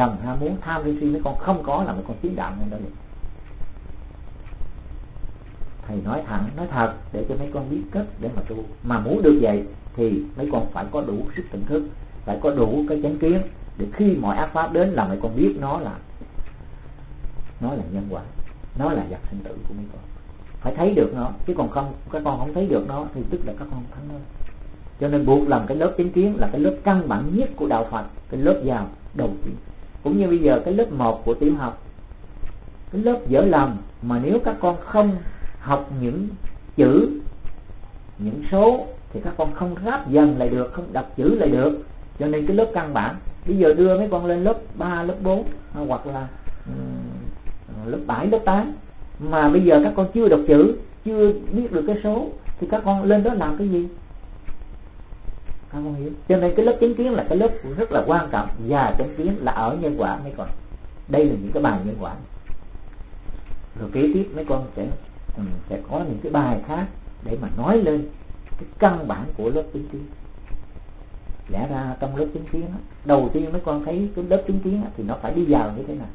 lòng ham muốn tham sân si mấy con không có là mấy con tiến đạo ngay đó liền. Thầy nói thẳng, nói thật để cho mấy con biết cách để mà tu. Mà muốn được vậy thì mấy con phải có đủ sức tỉnh thức, phải có đủ cái chánh kiến, để khi mọi ác pháp đến là mấy con biết nó là nhân quả, nó là vật sinh tử của mấy con. Phải thấy được nó, chứ còn không, các con không thấy được nó thì tức là các con không thắng nó. Cho nên buộc làm cái lớp chánh kiến là cái lớp căn bản nhất của đạo Phật, cái lớp vào đầu tiên. Cũng như bây giờ cái lớp 1 của tiểu học, cái lớp dở lòng, mà nếu các con không học những chữ, những số thì các con không ráp dần lại được, không đọc chữ lại được. Cho nên cái lớp căn bản bây giờ đưa mấy con lên lớp 3, lớp 4 hoặc là lớp 7, lớp 8 mà bây giờ các con chưa đọc chữ, chưa biết được cái số thì các con lên đó làm cái gì? Các con hiểu. Cho nên cái lớp chánh kiến là cái lớp rất là quan trọng, và chánh kiến là ở nhân quả mấy con. Đây là những cái bài nhân quả. Rồi kế tiếp mấy con sẽ có những cái bài khác để mà nói lên cái căn bản của lớp chánh kiến. Lẽ ra trong lớp chánh kiến đầu tiên mấy con thấy cái lớp chánh kiến thì nó phải đi vào như thế nào?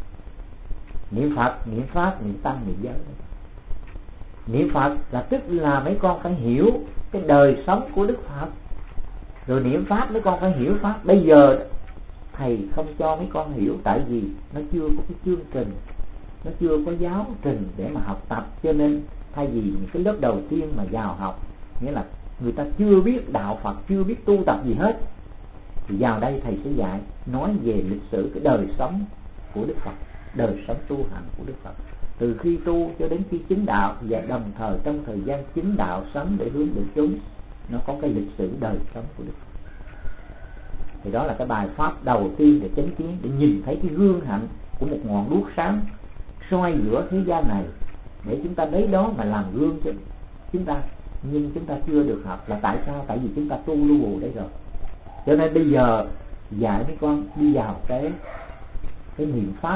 Niệm Phật, niệm Pháp, niệm Tăng, niệm giới. Niệm Phật là tức là mấy con phải hiểu cái đời sống của Đức Phật. Rồi niệm Pháp mấy con phải hiểu Pháp. Bây giờ thầy không cho mấy con hiểu, tại vì nó chưa có cái chương trình, nó chưa có giáo trình để mà học tập. Cho nên thay vì những cái lớp đầu tiên mà vào học, nghĩa là người ta chưa biết đạo Phật, chưa biết tu tập gì hết, thì vào đây thầy sẽ dạy, nói về lịch sử cái đời sống của Đức Phật, đời sống tu hành của Đức Phật, từ khi tu cho đến khi chứng đạo, và đồng thời trong thời gian chứng đạo sống để hướng đến chúng, nó có cái lịch sử đời sống của Đức Phật. Thì đó là cái bài pháp đầu tiên để chánh kiến, để nhìn thấy cái gương hạnh của một ngọn đuốc sáng soi giữa thế gian này, để chúng ta lấy đó mà làm gương cho chúng ta. Nhưng chúng ta chưa được học là tại sao? Tại vì chúng ta tu lưu bù đấy rồi. Cho nên bây giờ dạy mấy con đi vào cái niệm Pháp.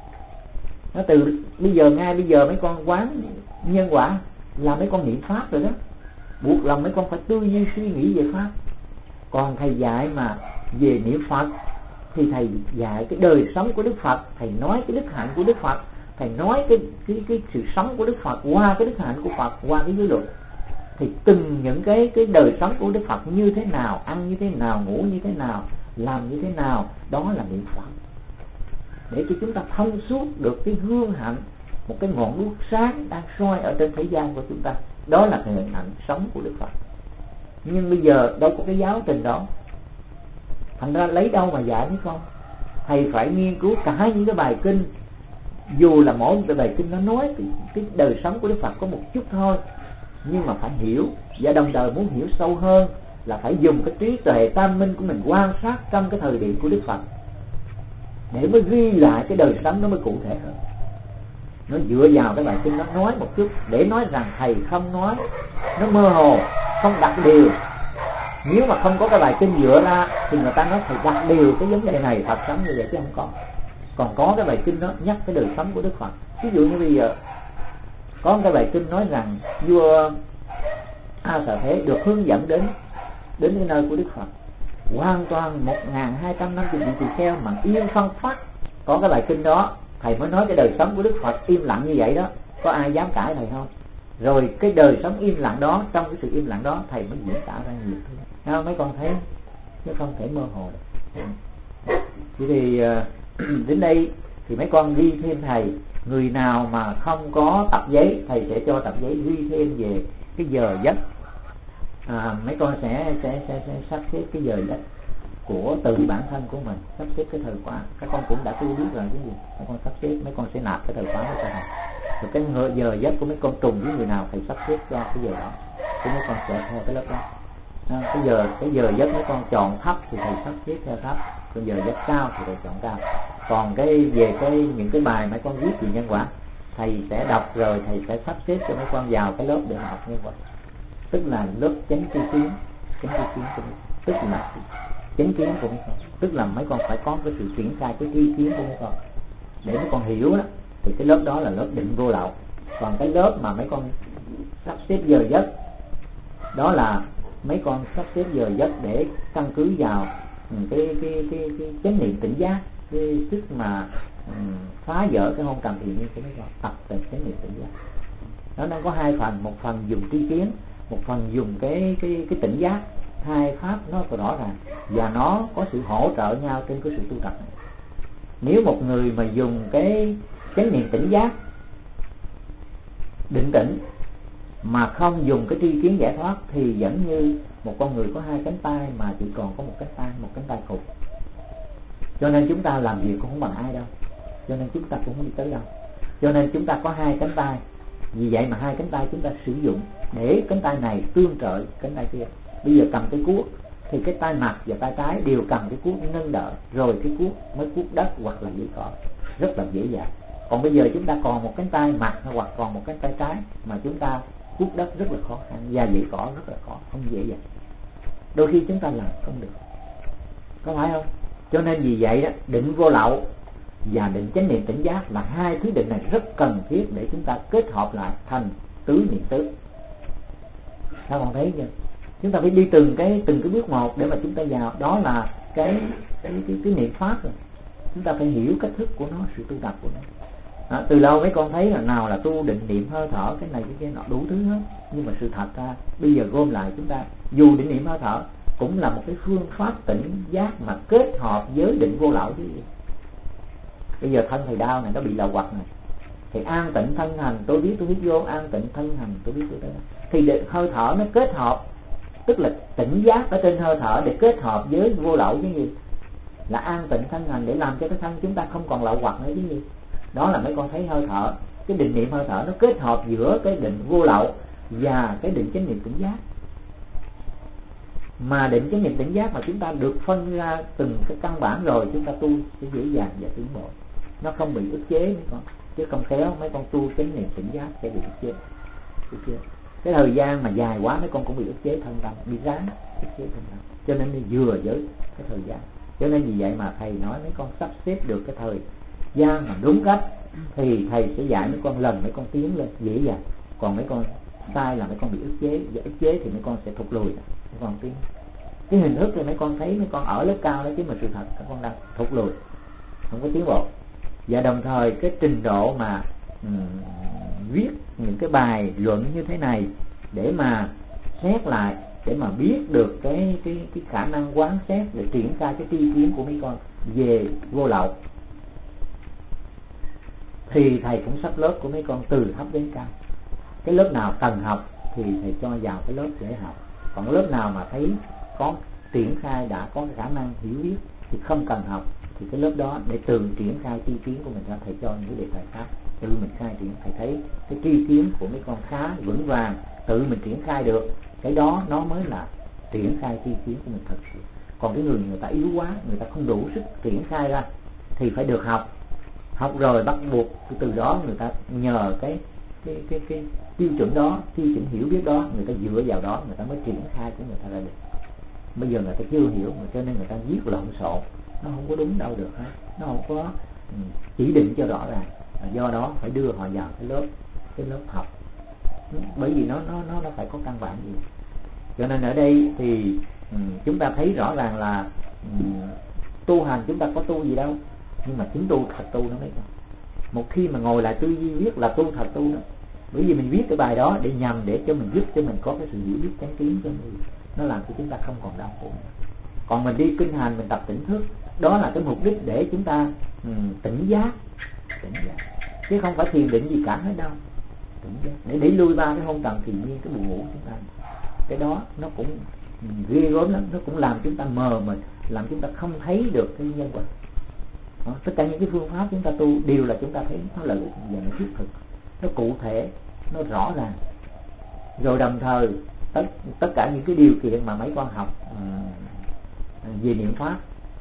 Nó từ bây giờ, ngay bây giờ mấy con quán nhân quả là mấy con niệm Pháp rồi đó. Buộc lòng mấy con phải tư duy suy nghĩ về Pháp. Còn thầy dạy mà về niệm Phật thì thầy dạy cái đời sống của Đức Phật, thầy nói cái đức hạnh của Đức Phật, thầy nói cái sự sống của Đức Phật qua cái đức hạnh của Phật, qua cái giới luật. Thì từng những cái đời sống của Đức Phật như thế nào, ăn như thế nào, ngủ như thế nào, làm như thế nào, đó là niệm Phật. Để cho chúng ta thông suốt được cái gương hạnh, một cái ngọn đuốc sáng đang soi ở trên thế gian của chúng ta. Đó là cái hình ảnh sống của Đức Phật. Nhưng bây giờ đâu có cái giáo trình đó, thành ra lấy đâu mà dạy mấy con? Thầy phải nghiên cứu cả những cái bài kinh, dù là mỗi một cái bài kinh nó nói cái đời sống của Đức Phật có một chút thôi, nhưng mà phải hiểu, và đồng thời muốn hiểu sâu hơn là phải dùng cái trí tuệ tam minh của mình quan sát trong cái thời điểm của Đức Phật, để mới ghi lại cái đời sống nó mới cụ thể hơn. Nó dựa vào cái bài kinh nó nói một chút, để nói rằng thầy không nói nó mơ hồ, không đặt điều. Nếu mà không có cái bài kinh dựa ra thì người ta nói thầy đặt điều cái vấn đề này Phật sống như vậy, chứ không có. Còn có cái bài kinh đó nhắc cái đời sống của Đức Phật. Ví dụ như bây giờ có cái bài kinh nói rằng vua A Xà Thế được hướng dẫn đến cái nơi của Đức Phật, hoàn toàn 1250 vị tỳ kheo mà yên phân phát. Có cái bài kinh đó thầy mới nói cái đời sống của Đức Phật im lặng như vậy đó, có ai dám cãi thầy không? Rồi cái đời sống im lặng đó, trong cái sự im lặng đó thầy mới diễn tả ra nhiều thứ. Mấy con thấy chứ không thể mơ hồ được. Chỉ thì đến đây thì mấy con ghi thêm thầy, người nào mà không có tập giấy thầy sẽ cho tập giấy ghi thêm về cái giờ giấc. Mấy con sẽ sắp xếp cái giờ giấc của từ bản thân của mình, sắp xếp cái thời khóa. Các con cũng đã tu biết rồi cái gì, mấy con sắp xếp, mấy con sẽ nạp cái thời khóa đó cho thầy. Rồi cái giờ giấc của mấy con trùng với người nào thầy sắp xếp cho cái giờ đó, thì mấy con sẽ theo cái lớp đó. Cái giờ giấc mấy con chọn thấp thì thầy sắp xếp theo thấp, còn giờ giấc cao thì thầy chọn cao. Còn về những cái bài mấy con viết về nhân quả thầy sẽ đọc, rồi thầy sẽ sắp xếp cho mấy con vào cái lớp để học nhân quả, tức là lớp chánh tri kiến của mấy con, tức là chánh kiến của mấy con, tức là mấy con phải có cái sự triển khai cái tri kiến của mấy con để mấy con hiểu đó. Thì cái lớp đó là lớp định vô lậu. Còn cái lớp mà mấy con sắp xếp giờ giấc đó là mấy con sắp xếp giờ giấc để căn cứ vào cái chánh niệm tỉnh giác, cái sức mà phá vỡ cái hôn trầm thiện nhiên của mấy con, tập về chánh niệm tỉnh giác. Nó có hai phần, một phần dùng tri kiến, một phần dùng cái tỉnh giác. Hai pháp nó có rõ ràng và nó có sự hỗ trợ nhau trên cái sự tu tập này. Nếu một người mà dùng cái chánh niệm tỉnh giác định tĩnh mà không dùng cái tri kiến giải thoát thì giống như một con người có hai cánh tay mà chỉ còn có một cánh tay cụt. Cho nên chúng ta làm việc cũng không bằng ai đâu, cho nên chúng ta cũng không đi tới đâu. Cho nên chúng ta có hai cánh tay, vì vậy mà hai cánh tay chúng ta sử dụng để cánh tay này tương trợ cánh tay kia. Bây giờ cầm cái cuốc thì cái tay mặt và tay trái đều cầm cái cuốc nâng đỡ, rồi cái cuốc mới cuốc đất hoặc là dãy cỏ, rất là dễ dàng. Còn bây giờ chúng ta còn một cánh tay mặt hoặc còn một cánh tay trái mà chúng ta cuốc đất rất là khó khăn và dãy cỏ rất là khó, không dễ dàng. Đôi khi chúng ta làm không được, có phải không? Cho nên vì vậy đó, định vô lậu và định chánh niệm tỉnh giác là hai thứ định này rất cần thiết để chúng ta kết hợp lại thành tứ niệm xứ. Sao còn thấy chưa? Chúng ta phải đi từng cái bước một để mà chúng ta vào. Đó là cái niệm pháp rồi. Chúng ta phải hiểu cách thức của nó, sự tu tập của nó. Từ lâu mấy con thấy là nào là tu định niệm hơi thở, cái này cái kia nọ đủ thứ hết. Nhưng mà sự thật ra bây giờ gom lại, chúng ta dù định niệm hơi thở cũng là một cái phương pháp tỉnh giác mà kết hợp với định vô lậu chứ gì. Bây giờ thân thầy đau này, nó bị lậu hoặc này, thì an tịnh thân hành tôi biết vô, an tịnh thân hành tôi biết tôi. Thì hơi thở nó kết hợp, tức là tỉnh giác ở trên hơi thở để kết hợp với vô lậu chứ gì, là an tịnh thân hành để làm cho cái thân chúng ta không còn lậu hoặc nữa chứ gì. Đó là mấy con thấy hơi thở, cái định niệm hơi thở nó kết hợp giữa cái định vô lậu và cái định chánh niệm tỉnh giác. Mà định chánh niệm tỉnh giác mà chúng ta được phân ra từng cái căn bản rồi, chúng ta tu sẽ dễ dàng và tiến bộ, nó không bị ức chế mấy con. Chứ không khéo mấy con tu chánh niệm tỉnh giác sẽ bị ức chế. Cái thời gian mà dài quá mấy con cũng bị ức chế thân tâm, bị ráng ức chế thân tâm. Cho nên vừa với cái thời gian. Cho nên vì vậy mà thầy nói mấy con sắp xếp được cái thời gian mà đúng cách thì thầy sẽ dạy mấy con lần mấy con tiến lên dễ dàng. Còn mấy con sai là mấy con bị ức chế, và ức chế thì mấy con sẽ thụt lùi, mấy con tiến. Cái hình thức thì mấy con thấy mấy con ở lớp cao đó, chứ mà sự thật các con đang thụt lùi, không có tiến bộ. Và đồng thời cái trình độ mà viết những cái bài luận như thế này để mà xét lại, để mà biết được cái khả năng quán xét để triển khai cái tri kiến của mấy con về vô lậu, thì thầy cũng sắp lớp của mấy con từ thấp đến cao. Cái lớp nào cần học thì thầy cho vào cái lớp để học. Còn lớp nào mà thấy có triển khai, đã có khả năng hiểu biết thì không cần học, thì cái lớp đó để từ triển khai tri kiến của mình ra, thầy cho những đề tài khác tự mình khai triển. Thầy thấy cái tri kiến của mấy con khá vững vàng, tự mình triển khai được, cái đó nó mới là triển khai tri kiến của mình thật sự. Còn cái người ta yếu quá, người ta không đủ sức triển khai ra thì phải được học rồi bắt buộc từ đó người ta nhờ cái tiêu chuẩn đó, tiêu chuẩn hiểu biết đó, người ta dựa vào đó người ta mới triển khai của người ta ra được. Bây giờ người ta chưa hiểu mà cho nên người ta viết lộn xộn, nó không có đúng đâu được hết, nó không có chỉ định cho rõ ràng. Do đó phải đưa họ vào cái lớp học, bởi vì nó phải có căn bản gì. Cho nên ở đây thì chúng ta thấy rõ ràng là tu hành chúng ta có tu gì đâu, nhưng mà chính tu thật tu nó mới có. Một khi mà ngồi lại tư duy viết là tu thật tu đó, bởi vì mình viết cái bài đó để nhằm để cho mình giúp cho mình có cái sự hiểu biết chánh kiến cho mình, nó làm cho chúng ta không còn đau khổ. Còn mình đi kinh hành mình tập tỉnh thức, đó là cái mục đích để chúng ta tỉnh giác, chứ không phải thiền định gì cả hết đâu. Tỉnh giác để đẩy lui ba cái hôn trầm thiền nhiên, cái buồn ngủ chúng ta. Cái đó nó cũng ghê gớm lắm, nó cũng làm chúng ta mờ mịt, làm chúng ta không thấy được cái nhân quả. Tất cả những cái phương pháp chúng ta tu đều là chúng ta thấy nó lợi ích và nó thiết thực, nó cụ thể, nó rõ ràng. Rồi đồng thời tất cả những cái điều kiện mà mấy con học về niệm pháp,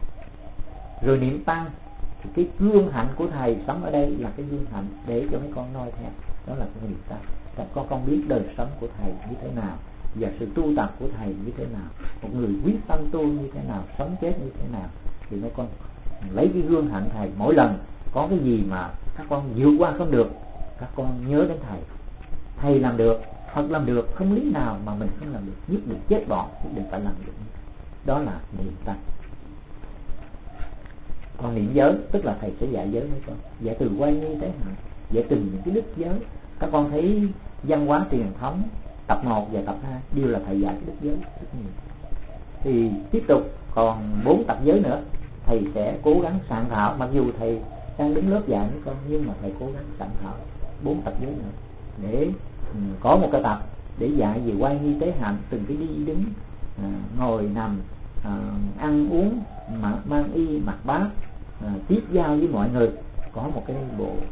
rồi niệm tăng, thì cái gương hạnh của thầy sống ở đây là cái gương hạnh để cho mấy con noi theo. Đó là cái niệm tăng. Các con biết đời sống của thầy như thế nào và sự tu tập của thầy như thế nào, một người quyết tâm tu như thế nào, sống chết như thế nào, thì mấy con lấy cái gương hạnh thầy. Mỗi lần có cái gì mà các con vượt qua không được, các con nhớ đến thầy. Thầy làm được, Phật làm được, không lý nào mà mình không làm được. Nhất định chết bỏ, nhất định phải làm được. Đó là niệm tăng. Còn niệm giới tức là thầy sẽ dạy giới mấy con, dạy từ quay nghi tế hạnh, dạy từng những cái đức giới. Các con thấy văn hóa truyền thống tập 1 và tập 2 đều là thầy dạy cái đức giới rất nhiều. Thì tiếp tục còn 4 tập giới nữa, thầy sẽ cố gắng soạn thảo, mặc dù thầy đang đứng lớp dạy mấy con, nhưng mà thầy cố gắng soạn thảo 4 tập giới nữa để có một cái tập để dạy về quay nghi tế hạnh, từng cái đi đứng, ngồi nằm, ăn uống, mang y mặc bát, tiếp giao với mọi người, có một cái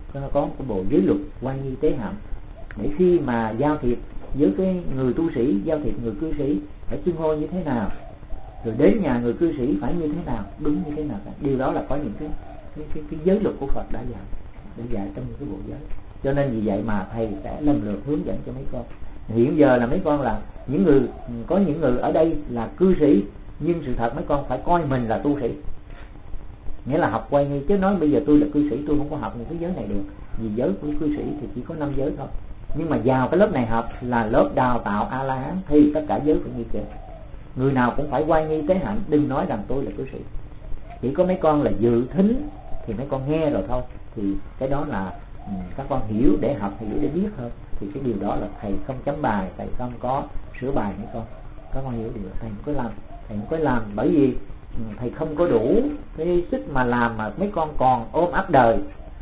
bộ giới luật quay nghi tế hạnh, để khi mà giao thiệp với cái người tu sĩ, giao thiệp người cư sĩ phải xưng hô như thế nào, rồi đến nhà người cư sĩ phải như thế nào, đúng như thế nào. Điều đó là có những cái giới luật của Phật đã dạy trong những cái bộ giới. Cho nên vì vậy mà thầy sẽ lần lượt hướng dẫn cho mấy con. Hiện giờ là mấy con là có những người ở đây là cư sĩ, nhưng sự thật mấy con phải coi mình là tu sĩ, nghĩa là học quay nghi, chứ nói bây giờ tôi là cư sĩ tôi không có học những cái giới này được, vì giới của cư sĩ thì chỉ có 5 giới thôi. Nhưng mà vào cái lớp này học là lớp đào tạo A La Hán thì tất cả giới phải ghi kể. Người nào cũng phải quay nghi tế hạnh, đừng nói rằng tôi là cư sĩ. Chỉ có mấy con là dự thính thì mấy con nghe rồi thôi, thì cái đó là các con hiểu để học, hiểu để biết thôi. Thì cái điều đó là thầy không chấm bài, thầy không có sửa bài mấy con. Các con hiểu điều đó, thầy không có làm, bởi vì thầy không có đủ cái sức mà làm mà mấy con còn ôm ấp đời.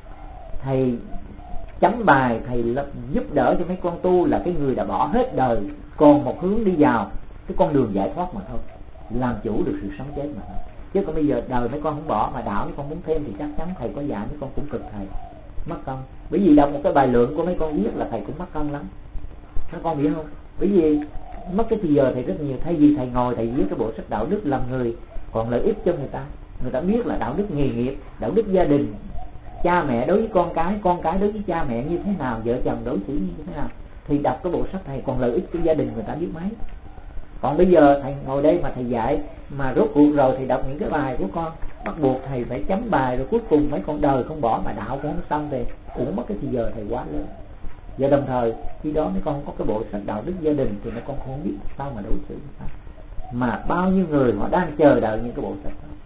Thầy chấm bài, thầy giúp đỡ cho mấy con tu là cái người đã bỏ hết đời, còn một hướng đi vào cái con đường giải thoát mà thôi, làm chủ được sự sống chết mà thôi. Chứ còn bây giờ đời mấy con không bỏ mà đạo mấy con muốn thêm thì chắc chắn thầy có dạy mấy con cũng cực thầy mất công. Bởi vì đọc một cái bài lượng của mấy con viết là thầy cũng mất công lắm, các con biết không? Bởi vì mất cái thì giờ thầy rất nhiều. Thay vì thầy ngồi thầy viết cái bộ sách đạo đức làm người còn lợi ích cho người ta biết là đạo đức nghề nghiệp, đạo đức gia đình, cha mẹ đối với con cái đối với cha mẹ như thế nào, vợ chồng đối xử như thế nào, thì đọc cái bộ sách thầy còn lợi ích cho gia đình người ta biết mấy. Còn bây giờ thầy ngồi đây mà thầy dạy mà rốt cuộc rồi thầy đọc những cái bài của con, bắt buộc thầy phải chấm bài, rồi cuối cùng mấy con đời không bỏ mà đạo cũng không xong thì cũng mất cái thì giờ thầy quá lớn. Và đồng thời khi đó mấy con có cái bộ sách đạo đức gia đình thì mấy con không biết sao mà đối xử với sao. Mà bao nhiêu người họ đang chờ đợi những cái bộ sách đó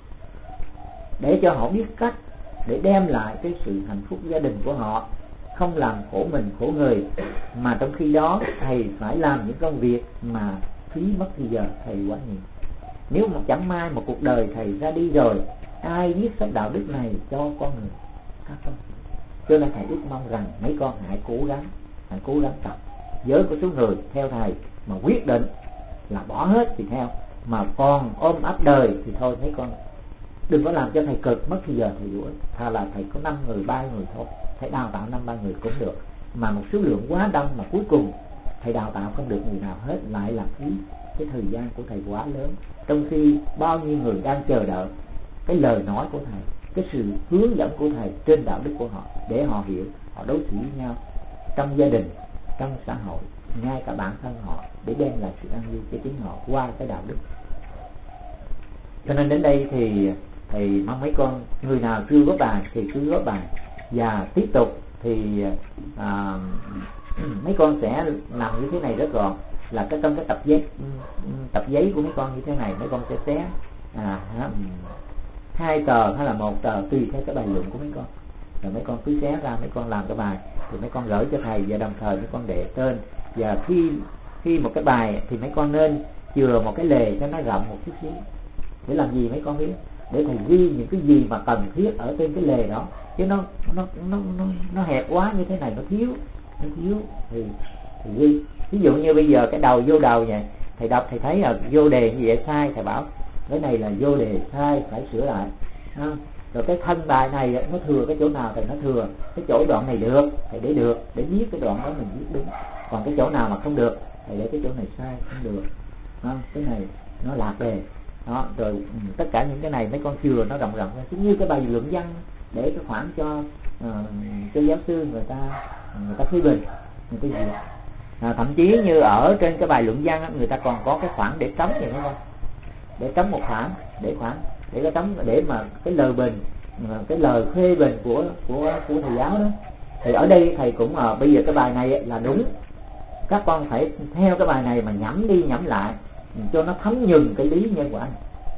để cho họ biết cách để đem lại cái sự hạnh phúc gia đình của họ, không làm khổ mình khổ người. Mà trong khi đó thầy phải làm những công việc mà phí mất thì giờ thầy quá nhiều. Nếu mà chẳng may một cuộc đời thầy ra đi rồi, ai viết sách đạo đức này cho con người các con. Cho nên thầy ước mong rằng mấy con hãy cố gắng tập. Giới của số người theo thầy mà quyết định là bỏ hết thì theo, mà còn ôm ấp đời thì thôi mấy con đừng có làm cho thầy cực mất thì giờ thầy đuổi. Thà là thầy có 5 người 3 người thôi, thầy đào tạo 5-3 người cũng được. Mà một số lượng quá đông mà cuối cùng thầy đào tạo không được người nào hết, lại là phí cái thời gian của thầy quá lớn. Trong khi bao nhiêu người đang chờ đợi cái lời nói của thầy, cái sự hướng dẫn của thầy trên đạo đức của họ, để họ hiểu, họ đối xử với nhau trong gia đình, trong xã hội, ngay cả bản thân họ, để đem lại sự an vui cho chính họ qua cái đạo đức. Cho nên đến đây thì thầy mong mấy con, người nào chưa góp bài thì cứ góp bài, và tiếp tục thì mấy con sẽ làm như thế này rất gọn, là trong cái tập giấy của mấy con như thế này, mấy con sẽ xé 2 tờ hay là 1 tờ tùy theo cái bài lượng của mấy con, rồi mấy con cứ xé ra, mấy con làm cái bài thì mấy con gửi cho thầy, và đồng thời mấy con để tên. Và khi một cái bài thì mấy con nên chừa một cái lề cho nó rộng một chút xíu. Để làm gì mấy con biết? Để thầy ghi những cái gì mà cần thiết ở trên cái lề đó, chứ nó hẹp quá như thế này nó thiếu thì ghi. Ví dụ như bây giờ cái đầu vô đầu vậy, thầy đọc thầy thấy là vô đề như vậy sai, thầy bảo cái này là vô đề sai, phải sửa lại. Rồi cái thân bài này nó thừa cái chỗ nào thì nó thừa, cái chỗ đoạn này được thầy để được, để viết cái đoạn đó mình viết đúng. Còn cái chỗ nào mà không được thầy để cái chỗ này sai, không được. Cái này nó lạc đề đó. Rồi tất cả những cái này mấy con chừa nó rộng ra, cũng như cái bài luận văn để cái khoảng cho giáo sư người ta phê bình, người ta duyệt. Thậm chí như ở trên cái bài luận văn người ta còn có cái khoảng để trống vậy đúng không? Để trống một khoảng, để cái trống để mà cái lời bình, cái lời phê bình của thầy giáo đó. Thì ở đây thầy cũng bây giờ cái bài này là đúng, các con phải theo cái bài này mà nhẩm đi nhẩm lại cho nó thấm nhuần cái lý nhân của anh.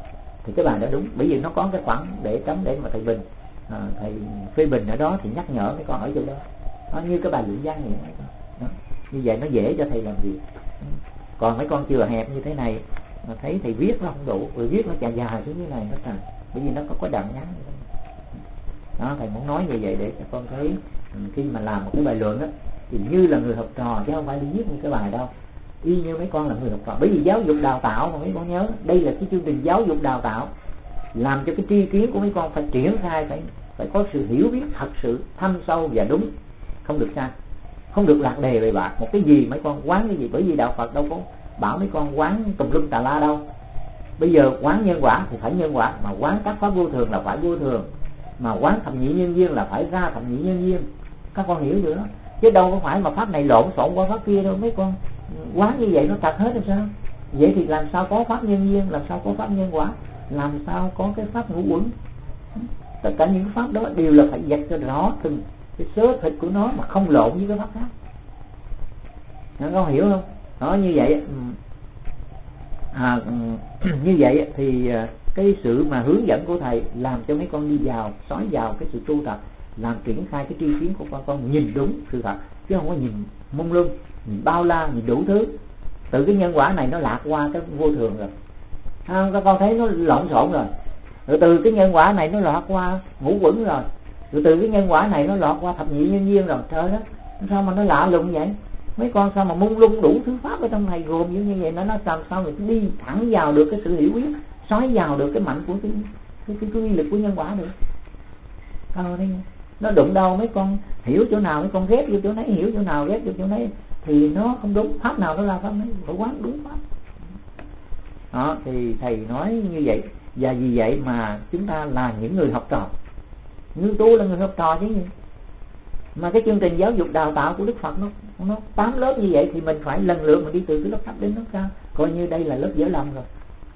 thì cái bài đó đúng, bởi vì nó có cái khoảng để trống để mà thầy Bình, thầy phê bình ở đó thì nhắc nhở mấy con ở chỗ đó. Nó như cái bài luận văn vậy đó. Như vậy nó dễ cho thầy làm việc. Còn mấy con chừa hẹp như thế này mà thấy thầy viết nó không đủ, rồi viết nó dài dài xuống như này nó thành, bởi vì nó có đoạn ngắn đó. Thầy muốn nói như vậy để cho con thấy khi mà làm một cái bài luận đó thì như là người học trò, chứ không phải đi viết một cái bài đâu, y như mấy con là người học trò. Bởi vì giáo dục đào tạo mà mấy con nhớ, đây là cái chương trình giáo dục đào tạo, làm cho cái tri kiến của mấy con phải triển khai, phải có sự hiểu biết thật sự thâm sâu và đúng, không được sai, không được lạc đề bề bạc. Một cái gì mấy con quán cái gì, bởi vì đạo Phật đâu có bảo mấy con quán tùm lum tà la đâu. Bây giờ quán nhân quả thì phải nhân quả, mà quán các pháp vô thường là phải vô thường, mà quán thập nhị nhân duyên là phải ra thập nhị nhân duyên. Các con hiểu được đó, chứ đâu có phải mà pháp này lộn xộn qua pháp kia đâu. Mấy con quán như vậy nó trật hết rồi sao? Vậy thì làm sao có pháp nhân duyên, làm sao có pháp nhân quả, làm sao có cái pháp ngũ uẩn? Tất cả những cái pháp đó đều là phải dạy cho rõ từng cái số thịt của nó mà không lộn với cái pháp khác. Các con hiểu không? Đó, như vậy như vậy thì cái sự mà hướng dẫn của thầy làm cho mấy con đi vào, xói vào cái sự tu tập, làm triển khai cái tri kiến của con nhìn đúng sự thật, chứ không có nhìn mông lung, nhìn bao la, nhìn đủ thứ. Từ cái nhân quả này nó lạc qua cái vô thường rồi, các con thấy nó lộn xộn rồi. Rồi từ cái nhân quả này nó lọt qua ngũ uẩn rồi từ cái nhân quả này nó lọt qua thập nhị nhân duyên rồi. Trời đó, sao mà nó lạ lùng vậy? Mấy con sao mà mông lung đủ thứ pháp ở trong này gồm như vậy, nó làm sao người đi thẳng vào được cái sự hiểu biết, xói vào được cái mạnh của cái uy lực của nhân quả được. Nó đụng đâu mấy con hiểu chỗ nào mấy con ghép vô chỗ nấy, hiểu chỗ nào ghép vô chỗ nấy, thì nó không đúng. Pháp nào nó là pháp nấy, phải quán đúng pháp. Đó, thì thầy nói như vậy. Và vì vậy mà chúng ta là những người học trò, như tu là người học trò chứ gì. Mà cái chương trình giáo dục đào tạo của Đức Phật nó 8 lớp như vậy, thì mình phải lần lượt mình đi từ cái lớp thấp đến lớp cao, coi như đây là lớp dở lòng rồi.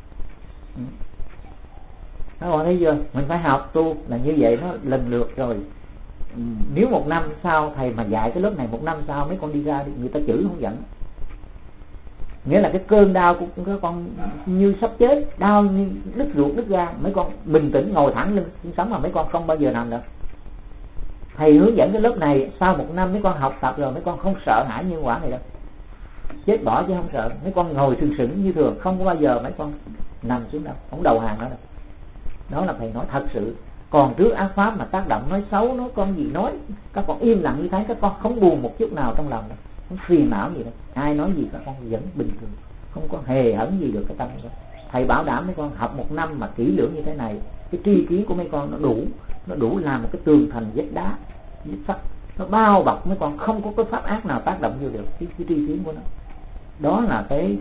Các bạn thấy chưa? Mình phải học tu là như vậy, nó lần lượt rồi. Nếu một năm sau thầy mà dạy cái lớp này, một năm sau mấy con đi ra người ta chửi không giận. Nghĩa là cái cơn đau của các con như sắp chết, đau như đứt ruột đứt gan, mấy con bình tĩnh ngồi thẳng lên sống mà mấy con không bao giờ nằm được. Thầy hướng dẫn cái lớp này, sau một năm mấy con học tập rồi, mấy con không sợ hãi nhân quả này đâu, chết bỏ chứ không sợ. Mấy con ngồi sừng sững như thường, không có bao giờ mấy con nằm xuống đâu, không đầu hàng nữa đâu. Đó là thầy nói thật sự. Còn trước ác pháp mà tác động nói xấu, nói con gì nói, các con im lặng như thế, các con không buồn một chút nào trong lòng đâu, không phiền não gì đâu. Ai nói gì các con vẫn bình thường, không có hề hấn gì được cái tâm đó. Thầy bảo đảm mấy con học một năm mà kỹ lưỡng như thế này, cái tri kiến của mấy con nó đủ làm một cái tường thành vách đá, vách sắt, nó bao bọc mấy con, không có cái pháp ác nào tác động vô được cái tri kiến của nó. Đó là cái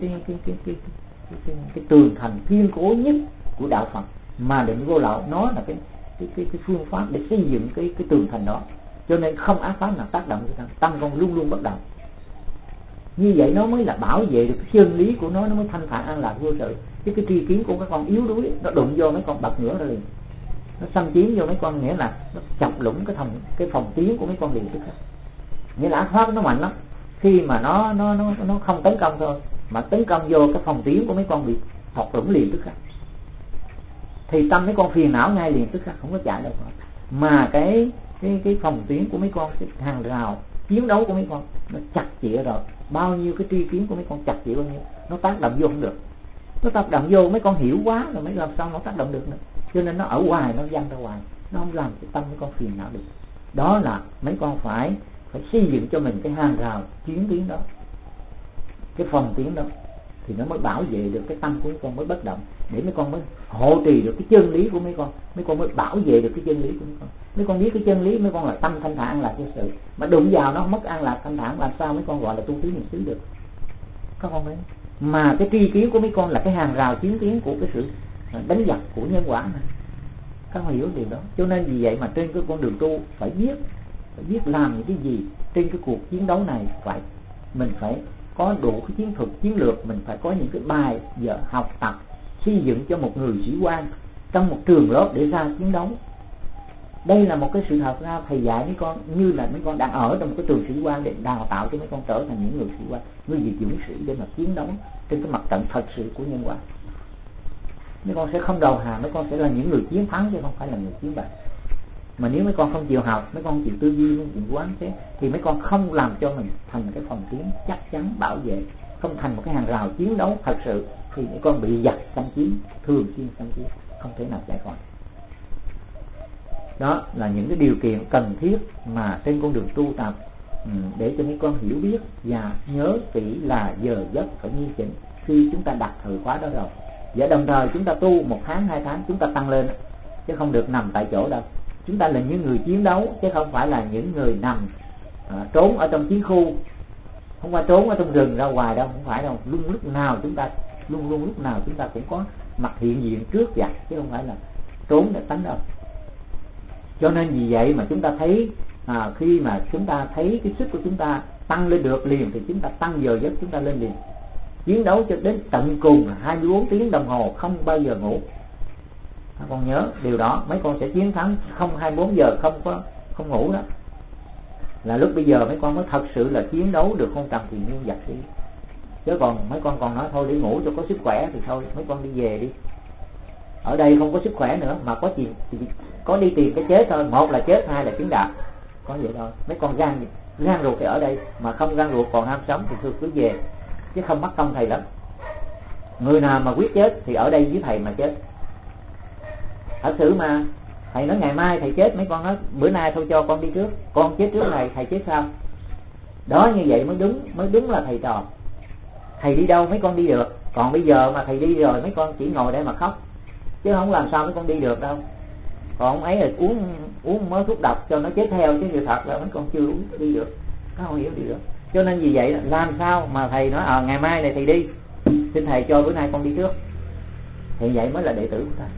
tường thành kiên cố nhất của đạo Phật, mà Định Vô Lậu nó là cái phương pháp để xây dựng cái tường thành đó. Cho nên không ác pháp nào tác động cho tâm con luôn luôn bất động. Như vậy nó mới là bảo vệ được cái chân lý của nó mới thanh thản an lạc vô sự. Chứ cái tri kiến của các con yếu đuối, nó đụng vô mấy con bật ngửa ra liền, nó xâm chiếm vô mấy con, nghĩa là nó chọc lũng cái phòng tuyến của mấy con liền tức khắc. Nghĩa là ác pháp nó mạnh lắm, khi mà nó không tấn công thôi, mà tấn công vô cái phòng tuyến của mấy con bị thọc lũng liền tức khắc, thì tâm mấy con phiền não ngay liền tức khắc, không có chạy đâu. Mà cái phòng tuyến của mấy con, cái hàng rào chiến đấu của mấy con nó chặt chẽ rồi, bao nhiêu cái tri kiến của mấy con chặt chẽ bao nhiêu, nó tác động vô không được. Nó tác động vô mấy con hiểu quá rồi, mấy làm sao nó tác động được nữa. Cho nên nó ở ngoài, nó văng ra ngoài, nó không làm cái tâm mấy con phiền não được. Đó là mấy con phải xây dựng cho mình cái hàng rào chiến tuyến đó, cái phòng tuyến đó, thì nó mới bảo vệ được cái tâm của mấy con mới bất động, để mấy con mới hộ trì được cái chân lý của mấy con mới bảo vệ được cái chân lý của mấy con. Mấy con biết cái chân lý, mấy con là tâm thanh thản an lạc vô sự, mà đụng vào nó mất an lạc thanh thản, làm sao mấy con gọi là tu tứ niệm xứ được? Các con thấy, mà cái tri kiến của mấy con là cái hàng rào chiến tiến của cái sự đánh giặc của nhân quả này. Các con hiểu điều đó. Cho nên vì vậy mà trên cái con đường tu phải biết làm những cái gì trên cái cuộc chiến đấu này. Mình phải có đủ cái chiến thuật, chiến lược, mình phải có những cái bài giờ học tập xây dựng cho một người sĩ quan trong một trường lớp để ra chiến đấu. Đây là một cái sự thật ra, thầy dạy mấy con như là mấy con đang ở trong một cái trường sĩ quan để đào tạo cho mấy con trở thành những người sĩ quan, người gì dũng sĩ để mà chiến đấu trên cái mặt trận thật sự của nhân quả. mấy con sẽ không đầu hàng, mấy con sẽ là những người chiến thắng chứ không phải là người chiến bại. Mà nếu mấy con không chịu học, mấy con không chịu tư duy, không chịu quán xét, thì mấy con không làm cho mình thành cái phòng tuyến chắc chắn bảo vệ, không thành một cái hàng rào chiến đấu thật sự, thì mấy con bị giặc xâm chiếm, thường xuyên xâm chiếm, không thể nào giải khỏi. Đó là những cái điều kiện cần thiết mà trên con đường tu tập, để cho mấy con hiểu biết và nhớ kỹ là giờ giấc phải nghiêm chỉnh khi chúng ta đặt thời khóa đó rồi. Và đồng thời chúng ta tu 1 tháng 2 tháng chúng ta tăng lên, chứ không được nằm tại chỗ đâu. Chúng ta là những người chiến đấu chứ không phải là những người nằm trốn ở trong chiến khu, không phải trốn ở trong rừng ra ngoài đâu, không phải đâu. Luôn lúc nào chúng ta cũng có mặt hiện diện trước giặc, chứ không phải là trốn để tánh đâu. Cho nên vì vậy mà chúng ta thấy khi mà chúng ta thấy cái sức của chúng ta tăng lên được liền thì chúng ta tăng giờ giấc chúng ta lên liền, chiến đấu cho đến tận cùng 24 tiếng đồng hồ không bao giờ ngủ. Con nhớ điều đó, mấy con sẽ chiến thắng không 24 giờ không ngủ đó. Là lúc bây giờ mấy con mới thật sự là chiến đấu được con Trần Thì Nguyên giặc đi. Chứ còn mấy con còn nói thôi để ngủ cho có sức khỏe thì thôi mấy con đi về đi. Ở đây không có sức khỏe nữa mà có đi tìm cái chết thôi, một là chết, hai là chứng đạo, có vậy thôi. Mấy con gan ruột thì ở đây, mà không gan ruột còn ham sống thì thôi cứ về, chứ không mất công thầy lắm. Người nào mà quyết chết thì ở đây với thầy mà chết. Thật sự mà thầy nói ngày mai thầy chết, mấy con nói bữa nay thôi cho con đi trước, con chết trước thầy chết sau. Đó, như vậy mới đúng là thầy trò. Thầy đi đâu mấy con đi được. Còn bây giờ mà thầy đi rồi mấy con chỉ ngồi để mà khóc, chứ không làm sao mấy con đi được đâu. Còn ông ấy là uống mớ thuốc độc cho nó chết theo, chứ sự thật là mấy con chưa đi được, nó không hiểu đi được. Cho nên vì vậy làm sao mà thầy nói ngày mai này thầy đi, xin thầy cho bữa nay con đi trước, thì vậy mới là đệ tử của thầy.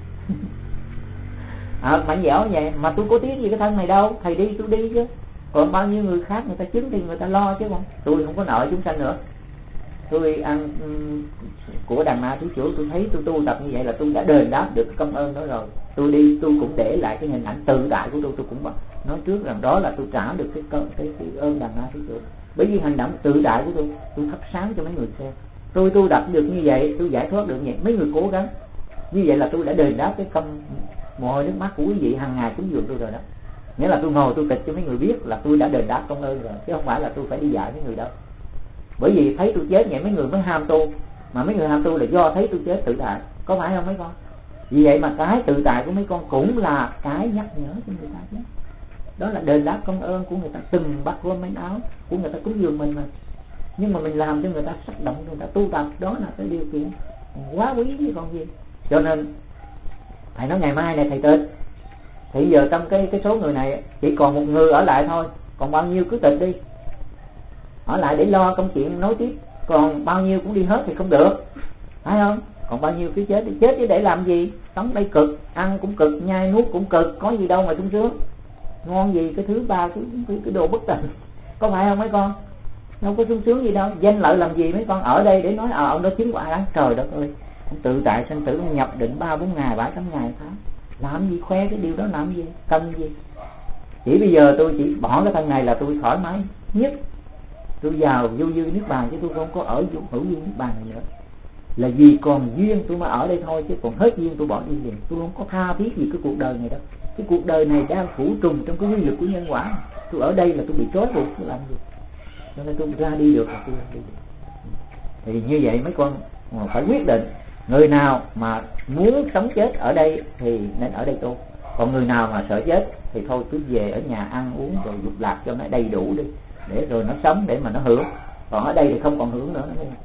Mạnh dẻo vậy mà tôi có tiếng gì cái thân này đâu, thầy đi tôi đi chứ. Còn bao nhiêu người khác người ta chứng thì người ta lo chứ không. Tôi không có nợ chúng sanh nữa. Tôi ăn của Đàn Na Thí Chủ, tôi thấy tôi tu tập như vậy là tôi đã đền đáp được công ơn đó rồi. Tôi đi tôi cũng để lại cái hình ảnh tự tại của tôi cũng nói trước rằng đó là tôi trả được cái ơn Đàn Na Thí Chủ. Bởi vì hành động tự tại của tôi thắp sáng cho mấy người xem. Tôi tu tập được như vậy, tôi giải thoát được như vậy, mấy người cố gắng. Như vậy là tôi đã đền đáp cái công mồ hôi nước mắt của quý vị hàng ngày cúng dường tôi rồi đó. Nghĩa là tôi ngồi tôi kịch cho mấy người biết là tôi đã đền đáp công ơn rồi, chứ không phải là tôi phải đi dạy mấy người đâu. Bởi vì thấy tôi chết vậy mấy người mới ham tu, mà mấy người ham tu là do thấy tôi chết tự tại, có phải không mấy con? Vì vậy mà cái tự tại của mấy con cũng là cái nhắc nhở cho người ta chứ. Đó là đền đáp công ơn của người ta, từng bắt gom manh áo của người ta cúng dường mình mà. Nhưng mà mình làm cho người ta xúc động, người ta tu tập, đó là cái điều kiện quá quý chứ còn gì. Cho nên thầy nói ngày mai này thầy tịch, thì giờ trong cái số người này chỉ còn một người ở lại thôi, còn bao nhiêu cứ tịch đi, ở lại để lo công chuyện nối tiếp. Còn bao nhiêu cũng đi hết thì không được, phải không? Còn bao nhiêu cứ chết đi, chết chứ để làm gì? Sống đây cực, ăn cũng cực, nhai nuốt cũng cực, có gì đâu mà sung sướng. Ngon gì cái thứ ba cái đồ bất tịnh, có phải không mấy con? Đâu có sung sướng gì đâu. Danh lợi làm gì mấy con? Ở đây để nói ông đó chứng quả đáng. Trời đất ơi, ông tự tại sanh tử, ông nhập định 3-4 ngày 7-8 ngày tháng, làm gì khoe cái điều đó, làm gì cần gì? Chỉ bây giờ tôi chỉ bỏ cái thân này là tôi thoải mái nhất, tôi vào vô dư niết bàn, chứ tôi không có ở hữu duyên niết bàn này nữa. Là vì còn duyên tôi mới ở đây thôi, chứ còn hết duyên tôi bỏ đi liền. Tôi không có tha thiết gì cái cuộc đời này đâu. Cái cuộc đời này đang phủ trùng trong cái quy luật của nhân quả. Tôi ở đây là tôi bị trói buộc, tôi làm gì? Cho nên tôi ra đi được là tôi ra đi được. Thì như vậy mấy con phải quyết định. Người nào mà muốn sống chết ở đây thì nên ở đây tu. Còn người nào mà sợ chết thì thôi cứ về ở nhà ăn uống rồi dục lạc cho nó đầy đủ đi, để rồi nó sống để mà nó hưởng. Còn ở đây thì không còn hưởng nữa.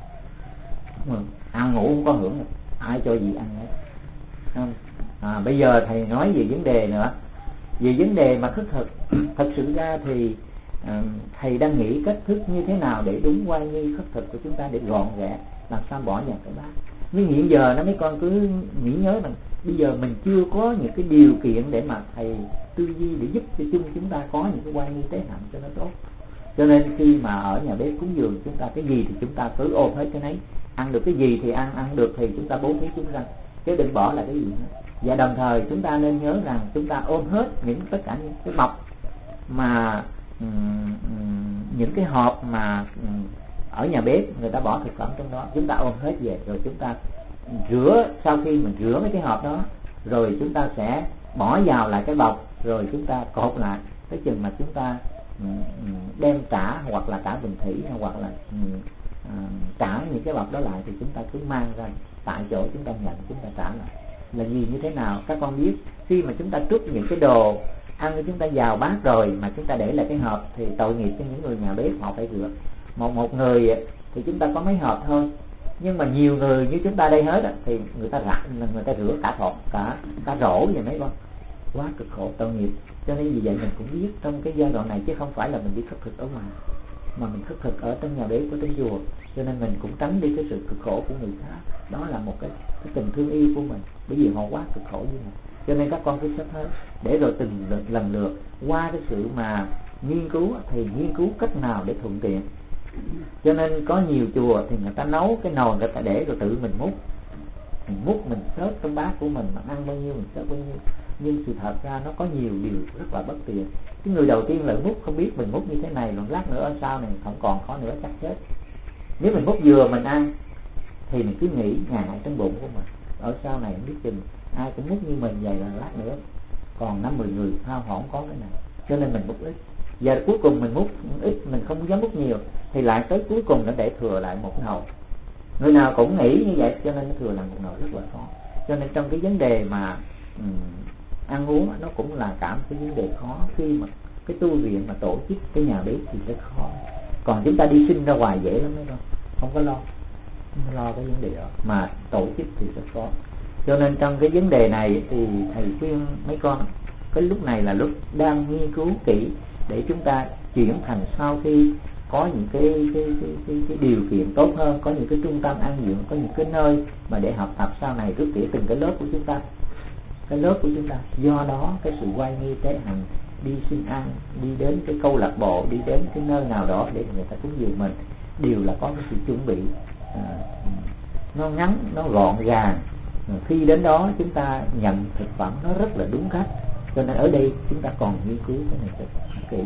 Ăn ngủ không có hưởng nữa, ai cho gì ăn nữa. Bây giờ thầy nói về vấn đề nữa, về vấn đề mà khất thực. Thật sự ra thì thầy đang nghĩ cách thức như thế nào để đúng oai nghi khất thực của chúng ta, để gọn ghẽ, làm sao bỏ vào cái bát. Nhưng hiện giờ nó mấy con cứ nghĩ nhớ rằng bây giờ mình chưa có những cái điều kiện để mà thầy tư duy để giúp cho chúng ta có những cái oai nghi tế hạnh cho nó tốt. Cho nên khi mà ở nhà bếp cúng dường, chúng ta cái gì thì chúng ta cứ ôm hết cái nấy. Ăn được cái gì thì ăn được thì chúng ta bố thí chúng sanh, chứ đừng bỏ lại cái gì nữa. Và đồng thời chúng ta nên nhớ rằng chúng ta ôm hết tất cả những cái bọc mà những cái hộp mà ở nhà bếp người ta bỏ thực phẩm trong đó, chúng ta ôm hết về, rồi chúng ta rửa, sau khi mình rửa mấy cái hộp đó rồi chúng ta sẽ bỏ vào lại cái bọc, rồi chúng ta cột lại tới chừng mà chúng ta đem trả, hoặc là trả bình thủy, hoặc là trả những cái bọc đó lại, thì chúng ta cứ mang ra tại chỗ chúng ta nhận, chúng ta trả lại. Là gì như thế nào? Các con biết, khi mà chúng ta trút những cái đồ ăn của chúng ta vào bát rồi mà chúng ta để lại cái hộp thì tội nghiệp cho những người nhà bếp, họ phải rửa. Một người thì chúng ta có mấy hộp thôi, nhưng mà nhiều người như chúng ta đây hết thì người ta rửa cả thọt, cả rổ vậy mấy con, quá cực khổ, tội nghiệp. Cho nên vì vậy mình cũng biết trong cái giai đoạn này, chứ không phải là mình đi khất thực ở ngoài, mà mình khất thực ở trong nhà bếp của trong chùa, cho nên mình cũng tránh đi cái sự cực khổ của người khác. Đó là một cái tình thương yêu của mình, bởi vì họ quá cực khổ như mình. Cho nên các con cứ sắp hết, để rồi từng lần lượt qua cái sự mà nghiên cứu, thì nghiên cứu cách nào để thuận tiện. Cho nên có nhiều chùa thì người ta nấu cái nồi, người ta để rồi tự mình múc, mình xớt trong bát của mình ăn bao nhiêu mình xớt bao nhiêu. Nhưng sự thật ra nó có nhiều điều rất là bất tiện. Cái người đầu tiên là múc không biết mình múc như thế này, rồi lát nữa ở sau này không còn khó nữa chắc chết. Nếu mình múc vừa mình ăn thì mình cứ nghĩ ngại trong bụng của mình, ở sau này không biết chừng ai cũng múc như mình vậy, là lát nữa còn 5-10 người hao hỏng có cái này. Cho nên mình múc ít, và cuối cùng mình múc ít, mình không dám múc nhiều, thì lại tới cuối cùng nó để thừa lại một nồi. Người nào cũng nghĩ như vậy, cho nên nó thừa lại một nồi rất là khó. Cho nên trong cái vấn đề mà ăn uống nó cũng là cả một cái vấn đề khó. Khi mà cái tu viện mà tổ chức cái nhà bếp thì rất khó. Còn chúng ta đi sinh ra ngoài dễ lắm đấy, không có lo cái vấn đề đó, mà tổ chức thì rất khó. Cho nên trong cái vấn đề này thì thầy khuyên mấy con, cái lúc này là lúc đang nghiên cứu kỹ để chúng ta chuyển thành, sau khi có những cái điều kiện tốt hơn, có những cái trung tâm ăn dưỡng, có những cái nơi mà để học tập sau này rước tỉa từng cái lớp của chúng ta. Cái lớp của chúng ta, do đó cái sự quay nghi tế hành, đi xin ăn, đi đến cái câu lạc bộ, đi đến cái nơi nào đó để người ta cúng dường mình, đều là có cái sự chuẩn bị nó ngắn, nó gọn gàng. Khi đến đó chúng ta nhận thực phẩm nó rất là đúng cách. Cho nên ở đây chúng ta còn nghiên cứu cái này rất kỹ.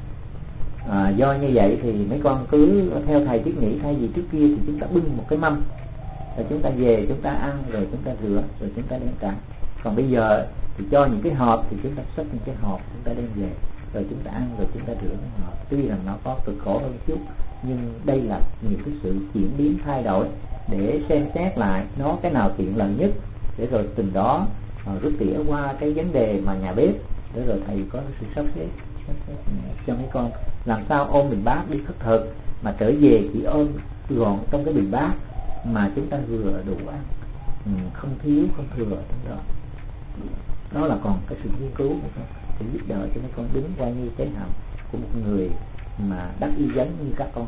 Do như vậy thì mấy con cứ theo thầy thiết nghĩ, thay vì trước kia thì chúng ta bưng một cái mâm rồi chúng ta về chúng ta ăn, rồi chúng ta rửa, rồi chúng ta đem trả. Còn bây giờ thì cho những cái hộp thì chúng ta xách những cái hộp, chúng ta đem về, rồi chúng ta ăn, rồi chúng ta rửa cái hộp. Tuy rằng nó có cực khổ hơn chút, nhưng đây là nhiều cái sự chuyển biến thay đổi để xem xét lại nó cái nào tiện lợi nhất, để rồi từng đó rút tỉa qua cái vấn đề mà nhà bếp, để rồi thầy có sự sắp xếp cho mấy con làm sao ôm bình bát đi khất thực, mà trở về chỉ ôm gọn trong cái bình bát mà chúng ta vừa đủ ăn, không thiếu không thừa trong đó. Đó là còn cái sự nghiên cứu để giúp đỡ cho mấy con đứng qua như thế nào của một người mà đắc y vấn như các con.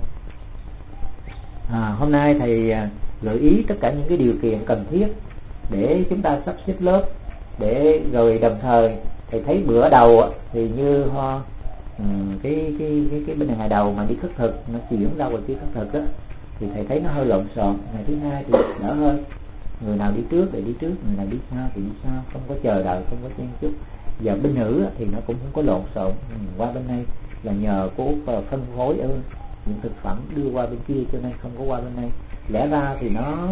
Hôm nay thầy gợi ý tất cả những cái điều kiện cần thiết để chúng ta sắp xếp lớp, để rồi đồng thời thầy thấy bữa đầu thì như cái bên ngày đầu mà đi khất thực nó chuyển ra ngoài kia khất thực á, thì thầy thấy nó hơi lộn xộn. Ngày thứ hai thì đỡ hơn, người nào đi trước thì đi trước, người nào đi sau thì đi sau, không có chờ đợi, không có chen chúc. Giờ bên nữ thì nó cũng không có lộn xộn. Qua bên đây là nhờ cô Út phân phối những thực phẩm đưa qua bên kia, cho nên không có qua bên đây. Lẽ ra thì nó